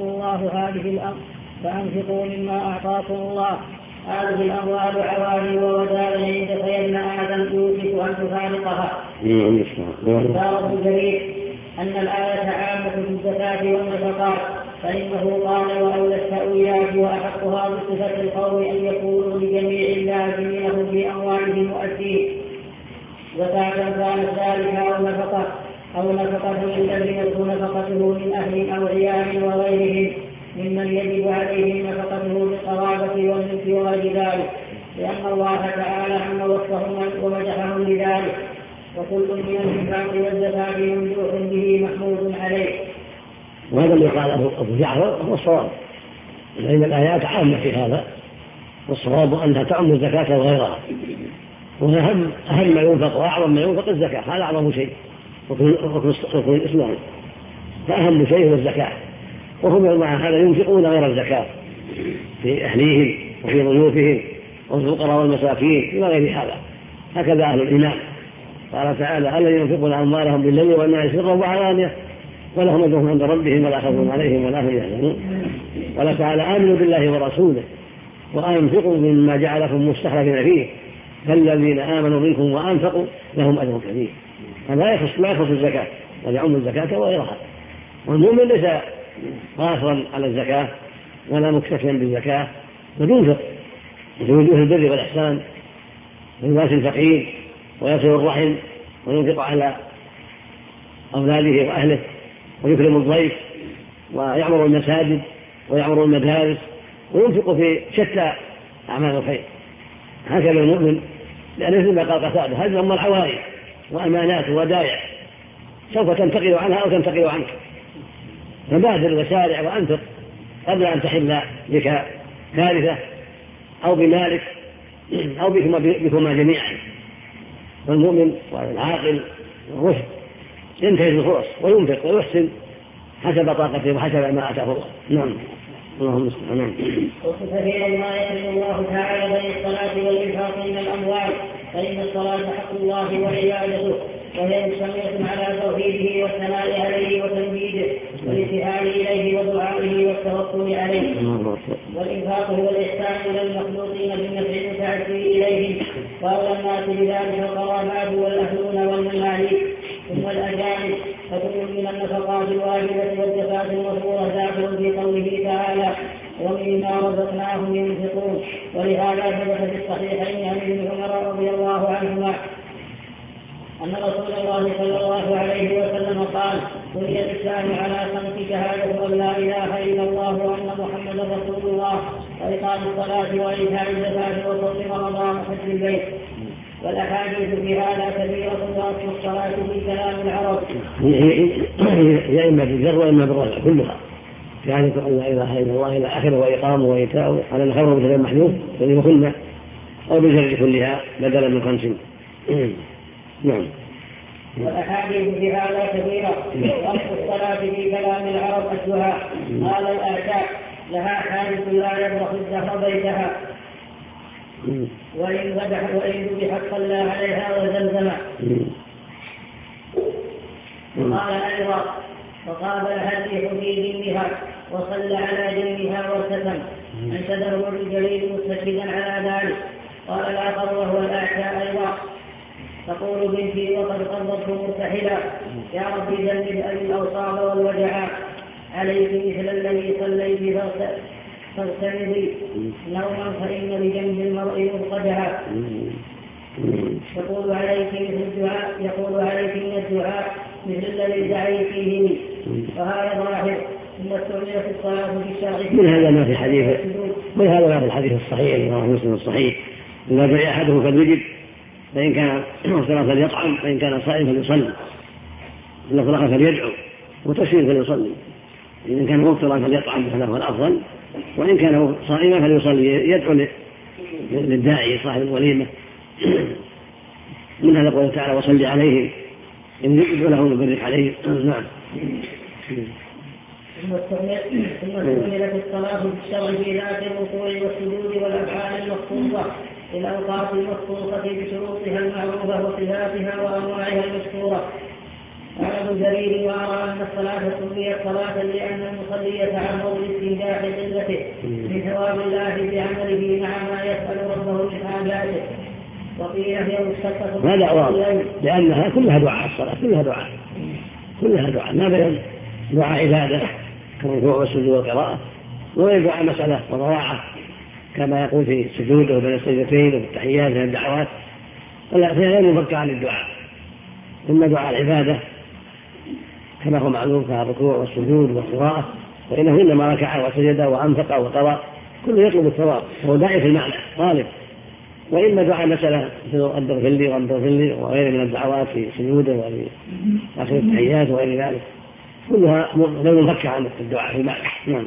الله هذه الأموال عواني وودائع عندك يا ابن آدم يوشك أن تفارقها. إشارة الجليل أن الآية عامة في الزكاة والنفقات فإنه قال وأولى التأويلات وأحقها بصفة القول أن يقولوا لجميع اللازمين في أموالهم مؤدين زكاة كانت ذلك أو نفقة يلزمته نفقته من أهل أو عيال وغيرهم ممن يجب عليهم نفقته بالقرابة والملك وغير ذلك لأن الله تعالى عم وصفهم ومدحهم لذلك وكل من الإنفاق والزكاة ممدوح به محمود عليه. وهذا اللي قاله أبو جعفر هو الصواب لأن الآيات عامة في هذا والصواب أنها تعم الزكاة وغيرها وأهم ما ينفق وأعظم ما ينفق الزكاة هذا أعظم شيء ركن الإسلام فأهم شيء هو الزكاة وهم مع هذا ينفقون غير الزكاة في أهليهم وفي ضيوفهم وفي الفقراء والمساكين إلى غير هذا. هكذا أهل الإيمان. قال تعالى الذين ينفقون أموالهم بالليل والنهار سرا وعلانية ولهم أجرهم عند ربهم ولا خوف عليهم ولا هم يحزنون. قال تعالى آمنوا بالله ورسوله وأنفقوا مما جعلكم مستخلفين فيه فالذين آمنوا منكم وأنفقوا لهم أجر كبير. هذا لا يخص الزكاة بل يعم الزكاة وغيرها. والمؤمن ليس قاصرا على الزكاة ولا مكتفيا بالزكاة بل ينفق في وجوه البر والإحسان ويواسي الفقير ويصل الرحم وينفق على أولاده وأهله ويكرم الضيف ويعمر المساجد ويعمر المدارس وينفق في شتى أعمال الخير. هكذا المؤمن لأنه مثل ما قال قتادة هذه أمر عوائد وأمانات ودائع سوف تنتقل عنها أو تنتقل عنك فبادر وسارع وأنفق قبل أن تحل بك كارثة أو بمالك أو بكما جميعا. والمؤمن والعاقل والرشد ينتهز الفرص وينفق ويحسن حسب طاقته وحسب ما آتاه الله. نعم. اللهم صل على وكثيرا ما يكرم الله تعالى بين الصلاة والإنفاق من الأموال فإن الصلاة حق الله وعبادته وهي مشتملة على توحيده والثناء عليه وتمجيده والابتهال إليه ودعائه والتوكل عليه. والإنفاق هو الإحسان إلى المخلوقين بالنفع المتعدي إليهم وأولى الناس بذلك القرابات والأهلون والمماليك ثم الأجانب فكل من النفقات الواجبة والزكاة المفروضة داخل في قوله تعالى ومما رزقناهم ينفقون. ولهذا ثبت في الصحيحين عن ابن عمر رضي الله عنهما أن رسول الله صلى الله عليه وسلم قال بني الإسلام على 5 شهادة أن لا إله إلا الله وأن محمدا رسول الله وإقام الصلاة وإيتاء الزكاة وصوم رمضان وحج البيت. والأحاديث في هذا كثيرة وأصل الصلاة في كلام العرب هي إما بالجر وإما بالرفع كلها شهادة أن لا إله إلا الله إلى آخره وإقامه وإيتاء على الخبر مثل المحذوف الذي كنا أو بالجر كلها بدلا من 5. نعم. والأحاديث في هذا كثيرة وأصل الصلاة في كلام العرب الدعاء. قال الآتاء لها حادث لا يبرح الدهر بيتها وإن ذبح صلى عليها وزمزم. وقال أيضا وقابل الريح في جنبها وصلى على جنبها وارتسم أنشده الجليل مستشهدا على ذلك. قال الآخر وهو الآتاء أيضا تقول بنتي وقد قرضت مرتحلا يا رب جنب أبي الأوصاب والوجعاء عليك مثل الذي صليت فاغتنبي نوما فإن لجنب المرء مضطجعا. يقول عليك من الدعاء مثل الذي دعيت فيه وهذا ظاهر ثم استعملت الصلاة في الشرع من هذا ما في الحديث الصحيح رواه مسلم الصحيح إذا دعي أحدهم فليجب فإن كان صلاة فليطعم فإن كان صائم فليصلي إن صلاة فليدعو وتشير فليصلي إن كان مفطرا فليطعم هذا هو الأفضل وإن كان صائما فليصلي يدعو للداعي صاحب الوليمة. من هذا قوله تعالى وصلي عليهم إن يدعو له وبرك عليهم. نعم. ثم استعملت الصلاة في الشرع في ذات الركوع والسجود والأفعال المخصوصة في الأوقات المخصوصة بشروطها المعروفة وصفاتها وأنواعها المشهورة. قال ابن جرير وأرى أن الصلاة سميت صلاة لأن المصلي يتعرض لاستنجاح قلته من ثواب الله بعمله مع ما يسأل ربه من حاجاته. وقيل هي مشتقة هذا أعوام لأنها كلها دعاء. الصلاة كلها دعاء ما بين دعاء عبادة كالركوع والسجود والقراءة وغير دعاء مسألة وضواعة كما يقول في السجود وبين السجدتين وفي التحيات من الدعوات ولا غير مفكر عن الدعاء. إما دعاء العبادة كما هو معلوم كالركوع والسجود والقراءة فإنه إنما ركع وسجد وأنفق وقرأ كله يطلب الثواب هو داعي في المعنى طالب. وإما دعاء مسألة رب اغفر لي وغير من الدعوات في سجوده وفي آخر التحيات وغير ذلك كلها غير مفكر عن الدعاء في المعنى. نعم.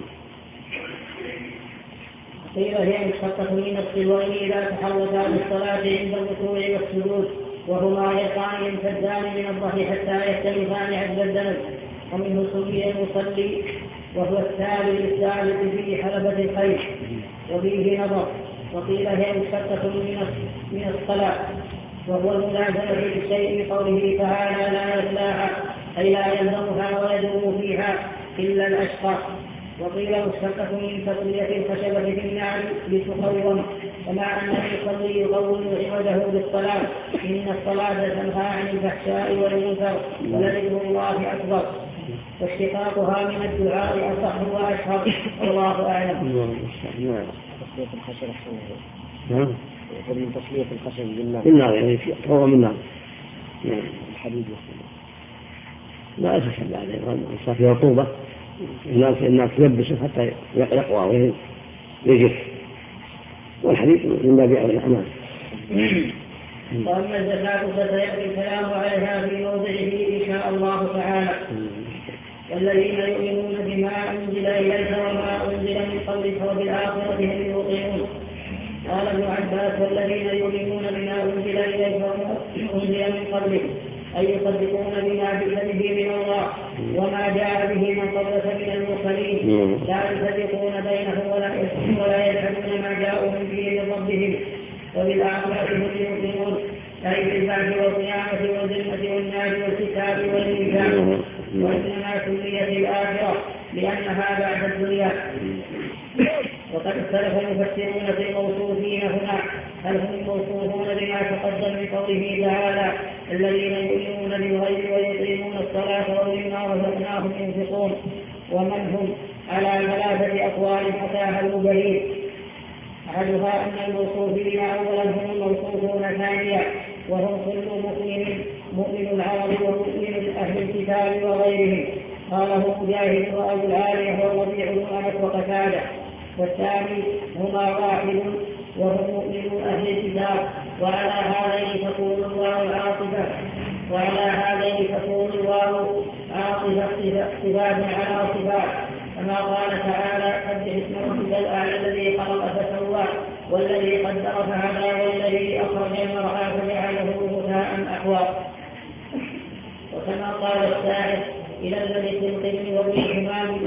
قيل هي مشتقة من الصلوين إذا تحركا بالصلاة عند الركوع والسجود وهما يقعان يمتدان من الظهر حتى يختلفان عند الذنب ومنه سمي المصلي وهو التالي الثالث في حلبة الخيل. وفيه نظر، وقيل هي مشتقة من الصلاة، وهو الملازمة بالشيء بقوله تعالى لا يصلاها أي لا يلزمها ويدوم فيها إلا الأشقى. وقيل مشتقة من تقوية الخشبة في النار لتقوم، ومع أن المصلي يقوم عوده بالصلاة إن الصلاة تنهى عن الفحشاء والمنكر ولذكر الله أكبر، واشتقاقها من الدعاء أصح وأشهر، والله أعلم. تصلية الخشبة نعم. من تصلية الخشبة بالنار يعني هو من نار. الحديد لا أتشهد عليه صار فيها رطوبة الناس تلبسه حتى يقوى ويجف، والحديث من باب أولى الأعمال. وأما الزكاة فسيأتي الكلام عليها في موضعه إن شاء الله تعالى. والذين يؤمنون بما أنزل إليك وما أنزل من قبلك وبالآخرة هم يوقنون. قال ابن عباس والذين يؤمنون بما أنزل إليك وما أنزل من قبلك أي يصدقون بما جاء به من الله وما جاء به من قبلك من المرسلين، لا يفرقون بينه ولا يجعلون ما جاءوا من فيه من ربهم، وبالآخرة هم يؤمنون أي بالبعث والقيامة والجنة والنار والكتاب والميزان. وإنما سميت الآخرة لأنها بعد الدنيا. وقد اختلف المفسرون في الموصوفين هنا، هل هم الموصوفون بما تقدم من قوله تعالى الذين يؤمنون بالغيب ويقيمون الصلاة ومما رزقناهم ينفقون، ومن هم على ثلاثة أقوال أتاها المبين. أحدها أن الموصوفين أولا هم الموصوفون ثانيا، وهم كل مؤمن العرب ومؤمن أهل الكتاب وغيرهم. قاله مجاهد وأبو العالية والربيع بن أنس وقتادة. والثاني هما واحد وهم مؤمن أهل الكتاب، وعلى هذين تكون الله عاطفة صفات على صفات، كما قال تعالى سبح اسم ربك الأعلى الذي خلق فسوى والذي قدر فهدى والذي أخرج المرعى فجعله غثاء أحوى. وكما قال الشاعر إلى الذي في القرن وابن الهمام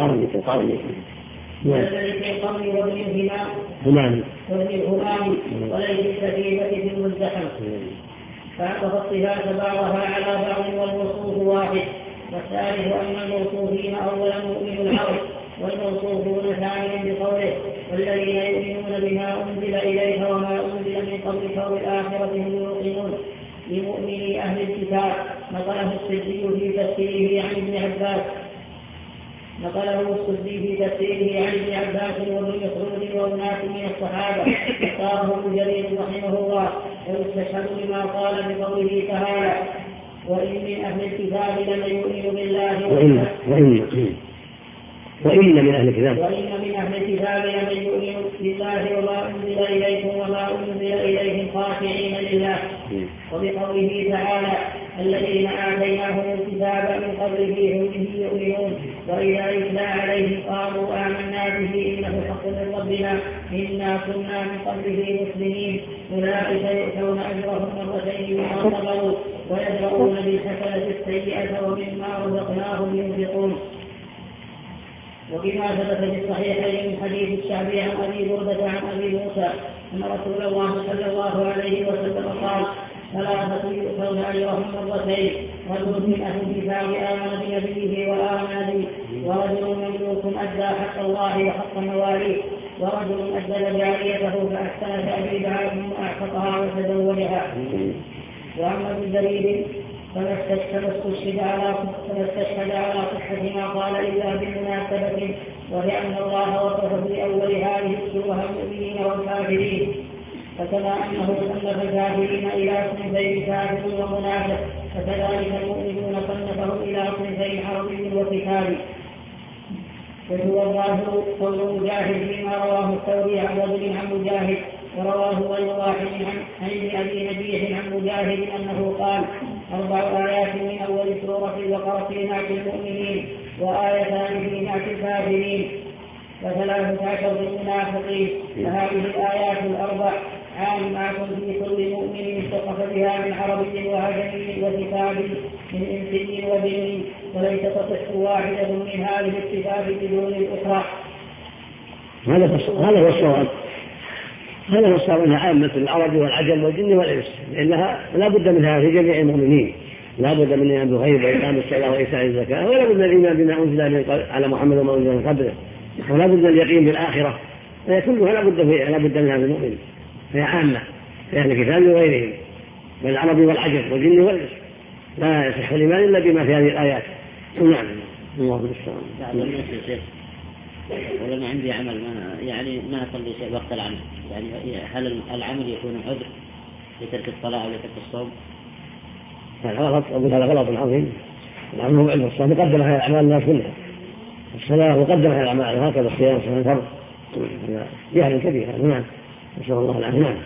وليس السفينة في المزدحم، فعطف الصفات بعضها على بعض والموصوف واحد. والثالث أن الموصوفين أولا مؤمن العرب والموصوفون ثانيا بقوله والذين يؤمنون بما أنزل إليك وما أنزل من قبلك وبالآخرة هم يوقنون لمؤمني أهل الكتاب. نقله السدي في تفسيره عن ابن عباس وابن مسعود وأناس من الصحابة، اختاره ابن جرير رحمه الله، ويستشهد بما قال بقوله تعالى وإن من أهل الكتاب لمن يؤمن بالله وإن من أهل الكتاب لمن يؤمن بالله وما أنزل إليكم وما أنزل إليهم خاشعين لله. وبقوله تعالى الذين آتيناهم الكتاب من قبله هم به يؤمنون وإذا يتلى عليهم قالوا آمنا به إنه حق من ربنا إنا كنا من قبله مسلمين. أولئك يؤتون أجرهم مرتين بما صبروا ويدرؤون بالحسنة السيئة ومما رزقناهم ينفقون. وبما ثبت في الصحيحين من حديث الشعبي عن أبي بردة عن أبي موسى أن رسول الله صلى الله عليه وسلم قال ثلاثة يؤتون أجرهم مرتين رجل من أهل الكتاب آمن بنبيه وآمن به ورجل مملوك أدى حق الله وحق مواليه ورجل أدى جاريته فأحسن تأديبها ثم أعتقها وتزوجها. وأما بالدليل فما استشهد على صحة ما قال إلا بمناسبة، ولأن الله وصف في أول هذه السورة المؤمنين والكافرين، فكما أنه صنف الكافرين إلى صنفين كافر ومنافق فكذلك المؤمنون صنفهم إلى صنفين عربي وكتابي. وهو الظاهر قول مجاهد فيما رواه الثوري عن رجل عن مجاهد، ورواه غير واحد عن أبي نجيح عن مجاهد أنه قال 4 آيات من أول سورة البقرة في نعت المؤمنين وآيتان في نعت الكافرين و13 في المنافقين. فهذه الآيات 4 عامة في كل مؤمن استقف بها من عربي وعجمي وكتابي من إنس وجن، وليس تصح واحدة من هذه الصفات بدون الأخرى. هذا هو الصواب أنها عامة العرب والعجم والجن والإنس، لأنها لا بد منها في جميع المؤمنين، لا بد من الإيمان بالغيب وإقام الصلاة وإيتاء الزكاة، ولا بد من الإيمان بما أنزل على محمد وما أنزل من قبله، ولا بد من اليقين بالآخرة، فهي كلها لا بد منها في المؤمن، فهي عامة في أهل الكتاب وغيرهم من العرب والعجم والجن والإنس، لا يصح الإيمان إلا بما في هذه الآيات. نعم. الله المستعان. ولما عندي عمل ما أصلي شيء وقت العمل، يعني هل العمل يكون عذر لترك الصلاة أو لترك الصوم؟ هذا غلط، أقول هذا غلط عظيم. العمل هو علم الصلاة مقدم على الأعمال الناس كلها، الصلاة مقدم على الأعمال، هكذا الصيام صلاة الفرض جهل كبير. نعم. نسأل الله العافية. نعم.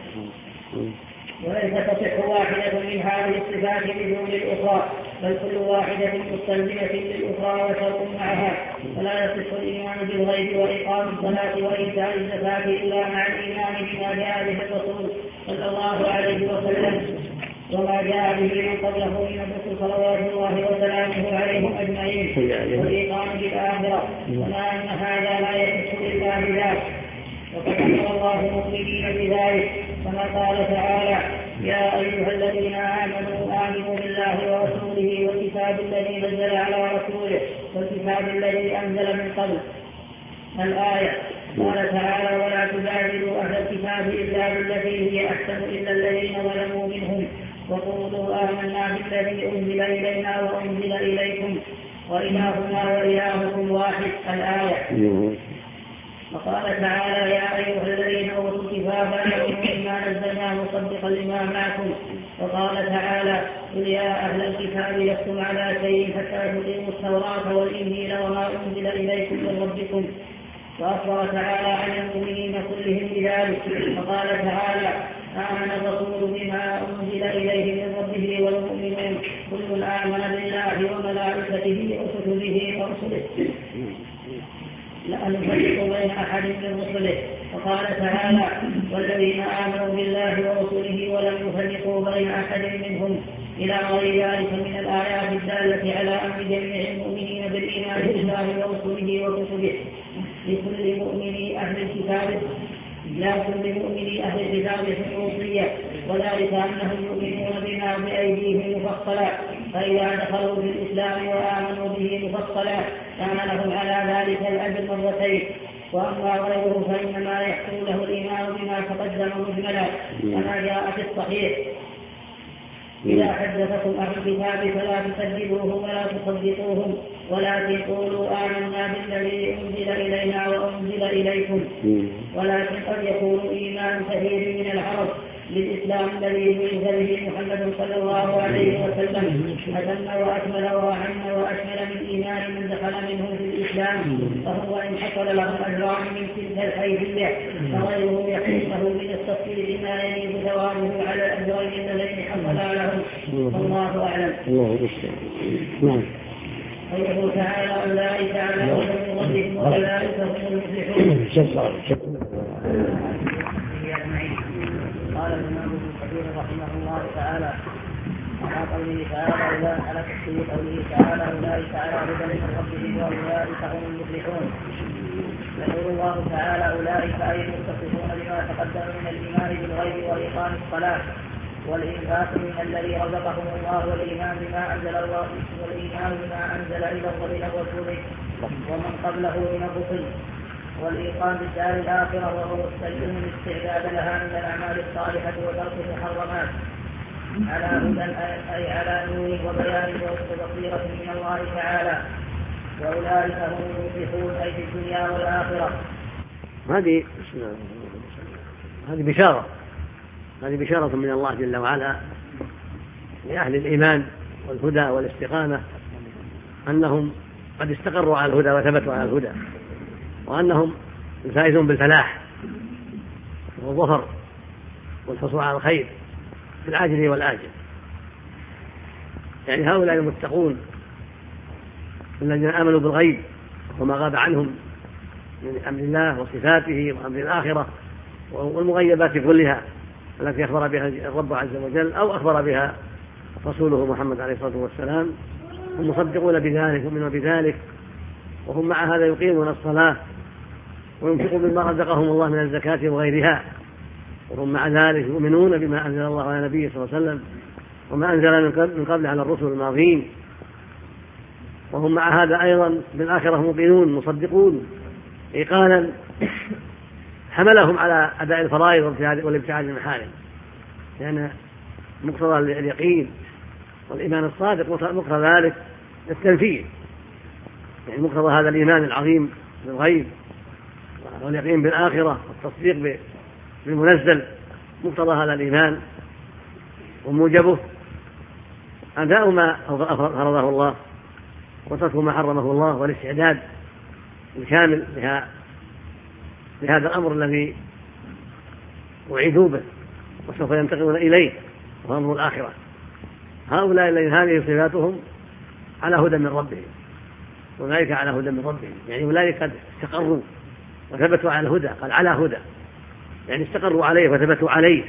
وليس تصح واحدة من هذه الصفات بدون الأخرى، بل كل واحدة مستلزمة للأخرى وشرط معها، فلا يصح الإيمان بالغيب وإقام الصلاة وإيتاء الزكاة إلا مع الإيمان بما جاء به الرسول صلى الله عليه وسلم وما جاء به من قبله من الرسل صلوات الله وسلامه عليهم أجمعين، والإيقان بالآخرة، وما أن هذا لا يصح إلا بذلك. وقد أمر الله المؤمنين بذلك كما قال تعالى: يا أيها الذين آمنوا بالله ورسوله والكتاب الذي نزل على رسوله والكتاب الذي أنزل من قبل. الآية. قال تعالى: ولا تجادلوا أهل الكتاب إلا بالتي هي أحسن إلا الذين ظلموا منهم وقولوا آمنا بالذي أنزل إلينا وأنزل إليكم وإلهنا وإلهكم واحد. الآية. وقال تعالى: يا أيها الذين أوتوا الكتاب آمنوا بما نزلنا مصدقا لما معكم. وقال تعالى: قل يا أهل الكتاب لستم على شيء حتى تقيموا التوراة والإنجيل وما أنزل إليكم من ربكم. وأخبر تعالى عن المؤمنين كلهم بذلك، وقال تعالى: آمن الرسول بما أنزل إليه من ربه والمؤمنون كل آمن بالله وملائكته وكتبه ورسله لا نفرق بين أحد من رسله. وقال تعالى: والذين آمنوا بالله ورسله ولم يفرقوا بين أحد منهم، إلى غير ذلك من الآيات الدالة على أمر جميع المؤمنين بالإيمان بالله ورسله وكتبه لكل مؤمن أهل الكتاب خصوصية، وذلك أنهم يؤمنون بما بأيديهم مفصلا، فإذا دخلوا في الإسلام وآمنوا به مفصلا كان لهم على ذلك الأجر مرتين. وأما غيره فإنما يحصل له الإيمان بما تقدم مجملا كما جاء في الصحيح: إذا حدثكم أهل الكتاب فلا تكذبوهم ولا تصدقوهم ولكن قولوا آمنا بالذي أنزل إلينا وأنزل إليكم. ولكن قد يكون إيمان كثير من العرب للإسلام الذي بعث به محمد صلى الله عليه وسلم أتم وأكمل وأعم وأشمل من إيمان من دخل منه في الإسلام، فهو إن حصل لهم أجران من تلك الحيثية فغيره يحرمه من التفصيل ما يجب ثوابه على الأجرين الذين حصل لهم. والله أعلم. ويقول تعالى: أولئك على هدى من ربهم وأولئك هم المفلحون. قال الإمام ابن كثير رحمه الله تعالى على قوله تعالى: على تفسير قوله تعالى: أولئك على هدى من ربهم وأولئك هم المفلحون. يقول الله تعالى: أولئك أي المتصفون بما تقدم من الإيمان بالغيب وإقام الصلاة والإنفاق من الذي رزقهم الله والإيمان بما أنزل الله والإيمان بما أنزل إلى الرسول ومن قبله من الرسل والإيقان بالدار الآخرة وهو مستلزم الاستعداد لها من الأعمال الصالحة وترك المحرمات على هدى أي على نور وبيان وبصيرة من الله تعالى. وأولئك هم المفلحون أي في الدنيا والآخرة. هذه بشارة من الله جل وعلا لأهل الإيمان والهدى والاستقامة أنهم قد استقروا على الهدى وثبتوا على الهدى، وأنهم فائزون بالفلاح والظفر والحصول على الخير في العاجل والآجل. يعني هؤلاء المتقون الذين آمنوا بالغيب وما غاب عنهم من أمر الله وصفاته وأمر الآخرة والمغيبات كلها التي أخبر بها الرب عز وجل أو أخبر بها رسوله محمد عليه الصلاة والسلام، هم مصدقون بذلك ومنوا بذلك، وهم مع هذا يقيمون الصلاة وينفقون مما رزقهم الله من الزكاة وغيرها، وهم مع ذلك يؤمنون بما أنزل الله على نبيه صلى الله عليه وسلم وما أنزل من قبل على الرسل الماضين، وهم مع هذا أيضا بالآخرة موقنون مصدقون إيقانا حملهم على أداء الفرائض والابتعاد عن المحارم، لأن مقتضى اليقين والإيمان الصادق مقتضى ذلك التنفيذ، يعني مقتضى هذا الإيمان العظيم بالغيب واليقين بالآخرة والتصديق بالمنزل، مقتضى هذا الإيمان وموجبه أداء ما فرضه الله وترك ما حرمه الله، والاستعداد الكامل لهذا الأمر الذي وعدوا به وسوف ينتقلون إليه وهو أمر الآخرة. هؤلاء الذين هذه صفاتهم على هدى من ربهم، أولئك على هدى من ربهم، يعني أولئك قد استقروا وثبتوا على الهدى، قال على هدى يعني استقروا عليه وثبتوا عليه،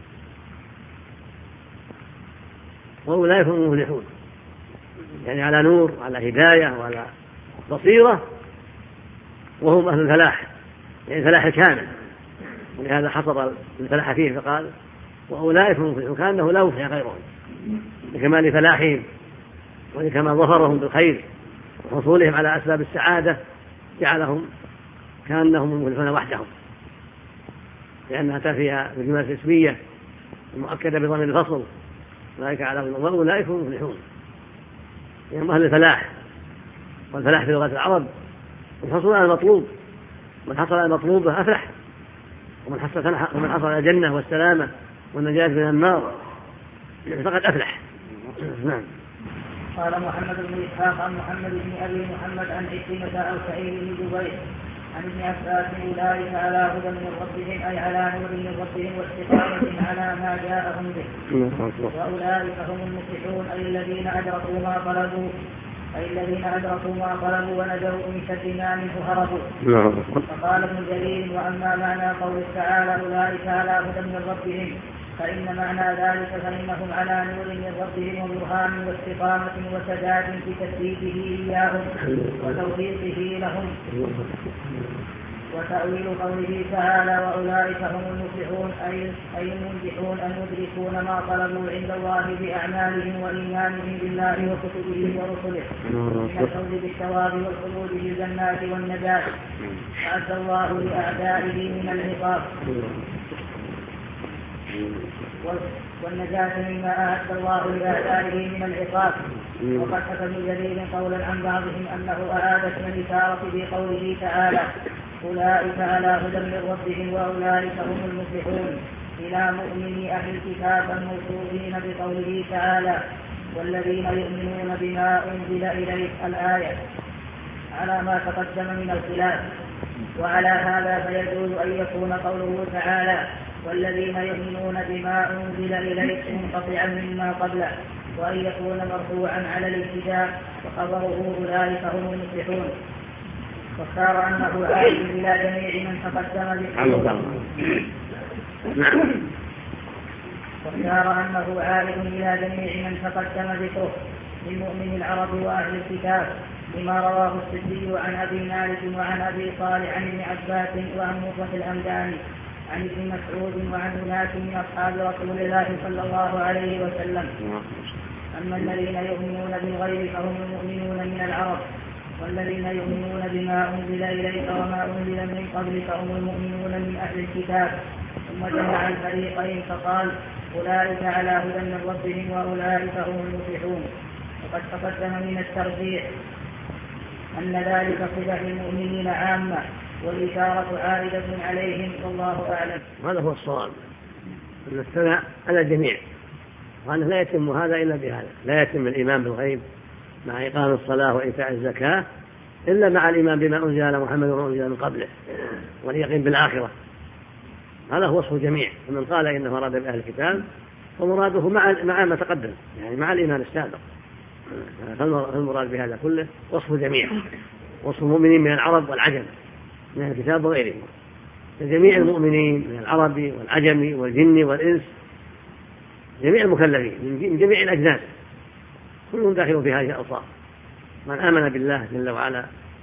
وأولئك هم المفلحون، يعني على نور على هداية وعلى بصيرة، وهم أهل الفلاح، يعني الفلاح الكامل، ولهذا حصر الفلاح فيه فقال وأولئك هم المفلحون، كأنه لا يفلح غيرهم لكمال فلاحهم ولكمال ظفرهم بالخير وحصولهم على أسباب السعادة، جعلهم كأنهم المفلحون وحدهم، لأنها أتى فيها بالجملة الاسمية المؤكدة بضمير الفصل، أولئك على هدى وأولئك هم المفلحون، يعني أهل الفلاح. والفلاح في لغة العرب الحصول على المطلوب، من حصل على المطلوب أفلح، ومن حصل على الجنة والسلامة والنجاة من النار فقد أفلح. نعم. قال محمد بن إسحاق عن محمد بن أبي محمد عن عكرمة أو سعيد بن جبير عن ابن عباس أولئك على هدى من ربهم، أي على نور من ربهم واستقامة على ما جاءهم به، وأولئك هم المفلحون، أي الذين أدركوا ما طلبوا ونجوا من شر ما منه هربوا. فقال ابن جرير وأما معنى قول تعالى أولئك على هدى من ربهم فإن معنى ذلك فإنهم على نور من ربهم وبرهان واستقامة وسداد في تثبيته إياهم وتوفيقه لهم. وتأويل قوله تعالى وأولئك هم المفلحون أي المنجحون المدركون ما طلبوا عند الله بأعمالهم وإيمانهم بالله وكتبه ورسله من الفوز بالثواب والخلود بالجنات والنجاة، أعد الله لأعدائه من العقاب والنجاة مما أعد الله لأعدائه من العقاب. وقد حكى ابن جرير قولا عن بعضهم أنه أعاد اسم الإشارة بقوله تعالى أولئك على هدى من ربهم وأولئك هم المفلحون إلى مؤمني أهل الكتاب الموصوفين بقوله تعالى والذين يؤمنون بما أنزل إليك الآية على ما تقدم من الخلاف. وعلى هذا فيجوز أن يكون قوله تعالى والذين يؤمنون بما أنزل إليك منقطعا مما قبله، وأن يكون مرفوعا على الابتداء وخبره أولئك هم المفلحون. واختار أنه عائد إلى جميع من تقدم ذكره من مؤمن العرب وأهل الكتاب لما رواه السدي عن أبي مالك وعن أبي صالح عن ابن عباس وعن مصطفى الأمداني عن ابن مسعود وعن أناس من أصحاب رسول الله صلى الله عليه وسلم. أما الذين يؤمنون بالغيب فهم المؤمنون من العرب، والذين يؤمنون بما أنزل إليك وما أنزل من قبلك هم المؤمنون من أهل الكتاب. ثم جمع الفريقين فقال أولئك على هدى من ربهم وأولئك هم المفلحون. وقد تقدم من الترجيح أن ذلك صفة للمؤمنين عامة والإشارة عائدة عليهم والله أعلم. هذا هو الصواب، أن الثناء على الجميع، وأنه لا يتم هذا إلا بهذا، لا يتم الإيمان بالغيب مع إقام الصلاة وإيتاء الزكاة إلا مع الإيمان بما أنزل على محمد وما أنزل من قبله واليقين بالآخرة. هذا هو وصف الجميع. ومن قال إنه أراد بأهل الكتاب فمراده مع ما تقدم، يعني مع الإيمان السابق. فالمراد بهذا كله وصف الجميع، وصف المؤمنين من العرب والعجم من أهل الكتاب وغيرهم، جميع المؤمنين من العرب والعجم والجن والإنس جميع المكلفين من جميع الأجناس كلهم داخلون في هذه الأوصاف. من آمن بالله جل وعلا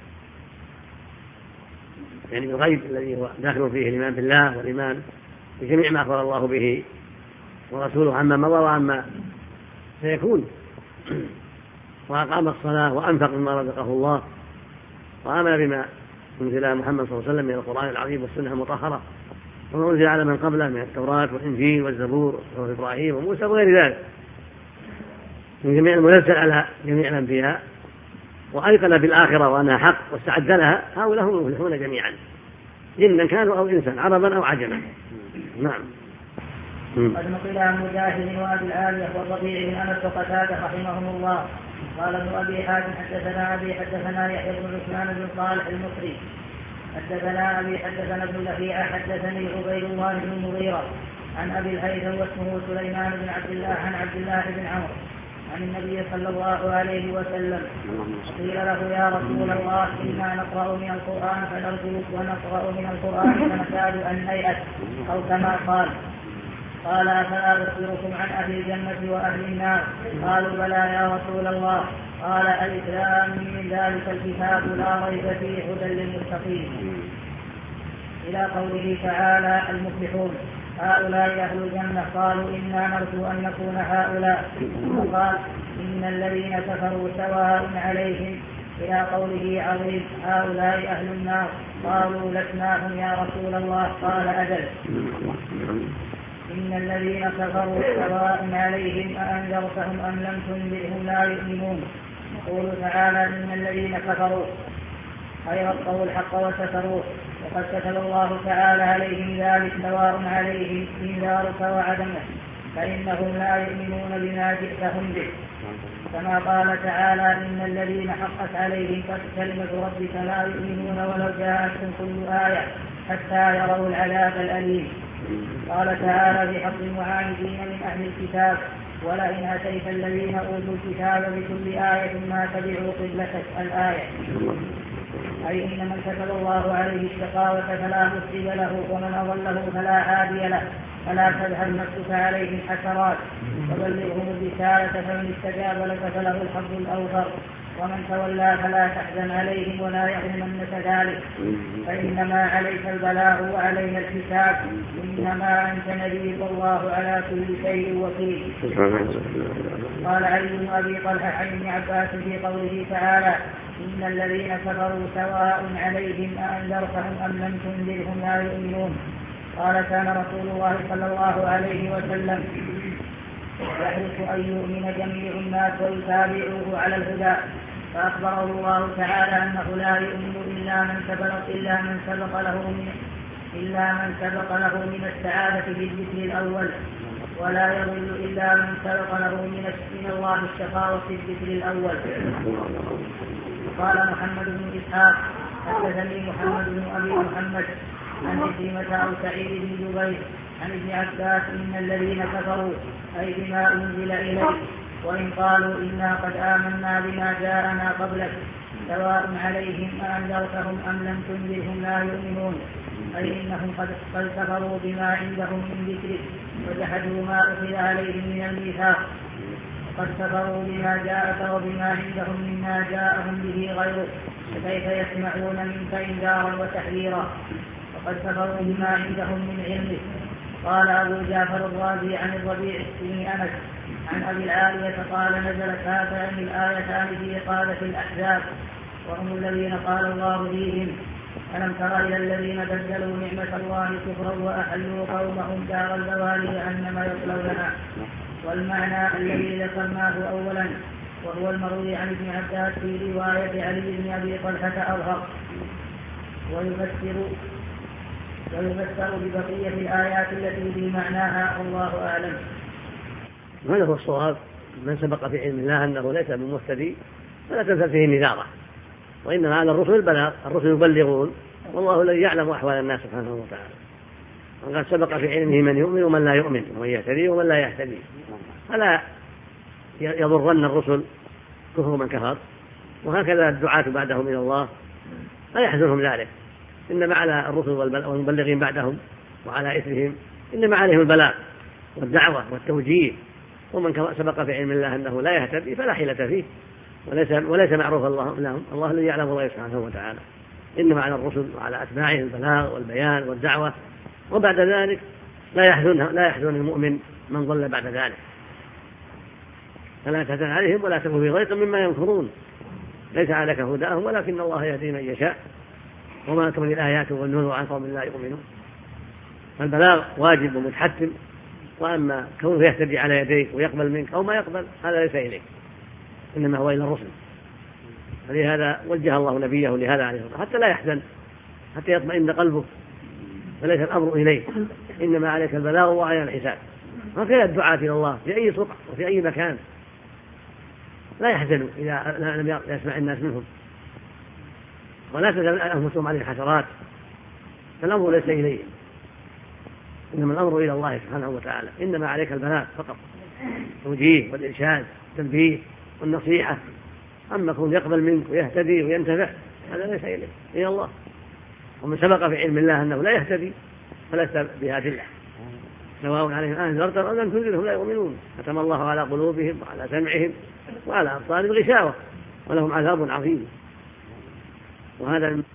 يعني الغيب الذي هو داخل فيه الإيمان بالله والإيمان بجميع ما أخبر الله به ورسوله عما مضى وعما سيكون، وأقام الصلاة وأنفق مما رزقه الله، وآمن بما أنزل محمد صلى الله عليه وسلم من القرآن العظيم والسنة المطهرة وما أنزل على من قبله من التوراة والإنجيل والزبور وصحف إبراهيم وموسى وغير ذلك من جميع المنزل على جميع الأنبياء، وأيقن بالآخرة وأنها حق واستعد لها، هؤلاء هم المفلحون جميعا جنا كانوا أو إنسان عربا أو عجما. نعم. قد نقل عن مجاهد وأبي العالية والربيع بن أنس وقتادة رحمهم الله قال ابن أبي حاتم حدثنا يحيى بن عثمان بن صالح المصري حدثنا أبي حدثنا ابن لهيعة حدثني عبيد الله بن المغيرة عن أبي الهيثم واسمه سليمان بن عبد الله عن عبد الله بن عمرو عن النبي صلى الله عليه وسلم قيل له يا رسول الله إنا نقرأ من القرآن فنرجو ونقرأ من القرآن فنكاد أن نيأس أو كما قال أفلا أخبركم عن أهل الجنة وأهل النار؟ قالوا بلى يا رسول الله. قال الإسلام من ذلك الكتاب لا ريب فيه هدى للمتقين إلى قوله تعالى المفلحون هؤلاء أهل الجنة. قالوا إنا نرجو أن نكون هؤلاء. وقال إن الذين كفروا سواء عليهم إلى قوله عظيم هؤلاء أهل النار. قالوا لسناهم يا رسول الله. قال أجل إن الذين كفروا سواء عليهم أأنذرتهم أم لم تنذرهم لا يؤمنون. يقول تعالى إن الذين كفروا غير القول الحق وستروه وقد كتب الله تعالى عليهم ذلك سواء عليهم إنذارك وعدمه فإنهم لا يؤمنون بما جئتهم به كما قال تعالى إن الذين حقت عليهم كلمة ربك لا يؤمنون ولو جاءتهم كل آية حتى يروا العذاب الأليم. قال تعالى في حق المعاندين من أهل الكتاب ولئن أتيت الذين أوتوا الكتاب بكل آية ما تبعوا قبلتك الآية، أي إن من كتب الله عليه الشقاوة فلا مسجد له ومن أضله فلا هادي له فلا تذهب نفسك عليهم حسرات وبلغهم الرسالة فمن استجاب لك فله الحظ الأوفر ومن تولى فلا تحزن عليهم ولا يحزننك ذلك فإنما عليك البلاغ وعلينا الحساب إنما أنت نبي والله على كل شيء وكيل. قال علي بن أبي طلحة عن ابن عباس في قوله تعالى إن الذين كفروا سواء عليهم أأنذرتهم أم لم تنذرهم لا يؤمنون. قال كان رسول الله صلى الله عليه وسلم يحرص أن يؤمن جميع الناس ويتابعوه على الهدى فأخبره الله تعالى أنه لا يؤمن إلا من سبق له من السعادة في الذكر الأول ولا يضل إلا من سبق له من الله الشقاوة في الذكر الأول. قال محمد بن إسحاق حدثني محمد بن أبي محمد عن عكرمة أو سعيد بن جبير عن ابن عباس إن الذين كفروا أي بما أنزل إليك وإن قالوا إنا قد آمنا بما جاءنا قبلك سواء عليهم أأنذرتهم أم لم تنذرهم لا يؤمنون أي إنهم قد كفروا بما عندهم من ذكرك وجحدوا ما أخذ عليهم من الميثاق وقد كفروا بما جاءك وبما عندهم مما جاءهم به غيرك فكيف يسمعون منك إنذارا وتحذيرا وقد كفروا بما عندهم من علمك. قال أبو جعفر الرازي عن الربيع بن أنس عن أبي العالية قال نزلت هاتان الآيتان في قادة الأحزاب وهم الذين قال الله فيهم ألم تر إلى الذين بدلوا نعمة الله كفرا وأحلوا قومهم دار البوار جهنم يصلونها. والمعنى الذي ذكرناه أولا وهو المروي عن ابن عباس في رواية علي بن أبي طلحة أظهر ويفسر ببقية الآيات التي في معناها والله أعلم. هذا هو الصواب. من سبق في علم الله أنه ليس بمهتدي فلا تنزل فيه نذارة وإنما على الرسل البلاغ. الرسل يبلغون والله الذي يعلم أحوال الناس سبحانه وتعالى وقد سبق في علمه من يؤمن ومن لا يؤمن ومن يهتدي ومن لا يهتدي فلا يضرن الرسل كفر من كفر وهكذا الدعاة بعدهم إلى الله لا يحزنهم ذلك إنما على الرسل والمبلغين بعدهم وعلى إثرهم إنما عليهم البلاغ والدعوة والتوجيه ومن سبق في علم الله أنه لا يهتدي فلا حيلة فيه وليس معروف الله الذي يعلم الله سبحانه وتعالى. إنما على الرسل وعلى أتباعهم البلاغ والبيان والدعوة، وبعد ذلك لا يحزن المؤمن من ضل بعد ذلك، فلا تحزن عليهم ولا تكن في ضيق مما يمكرون، ليس عليك هداهم ولكن الله يهدي من يشاء وما تغني الآيات والنذر عن قوم لا يؤمنون. فالبلاغ واجب ومتحتم، وأما كونه يهتدي على يديك ويقبل منك أو ما يقبل هذا ليس إليك، إنما هو إلى الرسل. فلهذا وجه الله نبيه لهذا عليه الصلاة والسلام حتى لا يحزن، حتى يطمئن قلبه، فليس الأمر إليه، إنما عليك البلاغ وعلينا الحساب. وكذا الدعاء إلى الله في أي سطح وفي أي مكان لا يحزنوا إذا لم يسمع الناس منهم، ولا تزال أنفسهم عليه حسرات، فالأمر ليس إليه، إنما الأمر إلى الله سبحانه وتعالى. إنما عليك البلاغ فقط، التوجيه والإرشاد والتنبيه والنصيحة، أما كون يقبل منك ويهتدي وينتفع هذا ليس إليه، إلى الله. ومن سبق في علم الله أنه لا يهتدي فلست بهاد الله، سواء عليهم أنذرتهم أم لم تنذرهم لا يؤمنون، ختم الله على قلوبهم وعلى سمعهم وعلى أبصارهم غشاوة ولهم عذاب عظيم. وهذا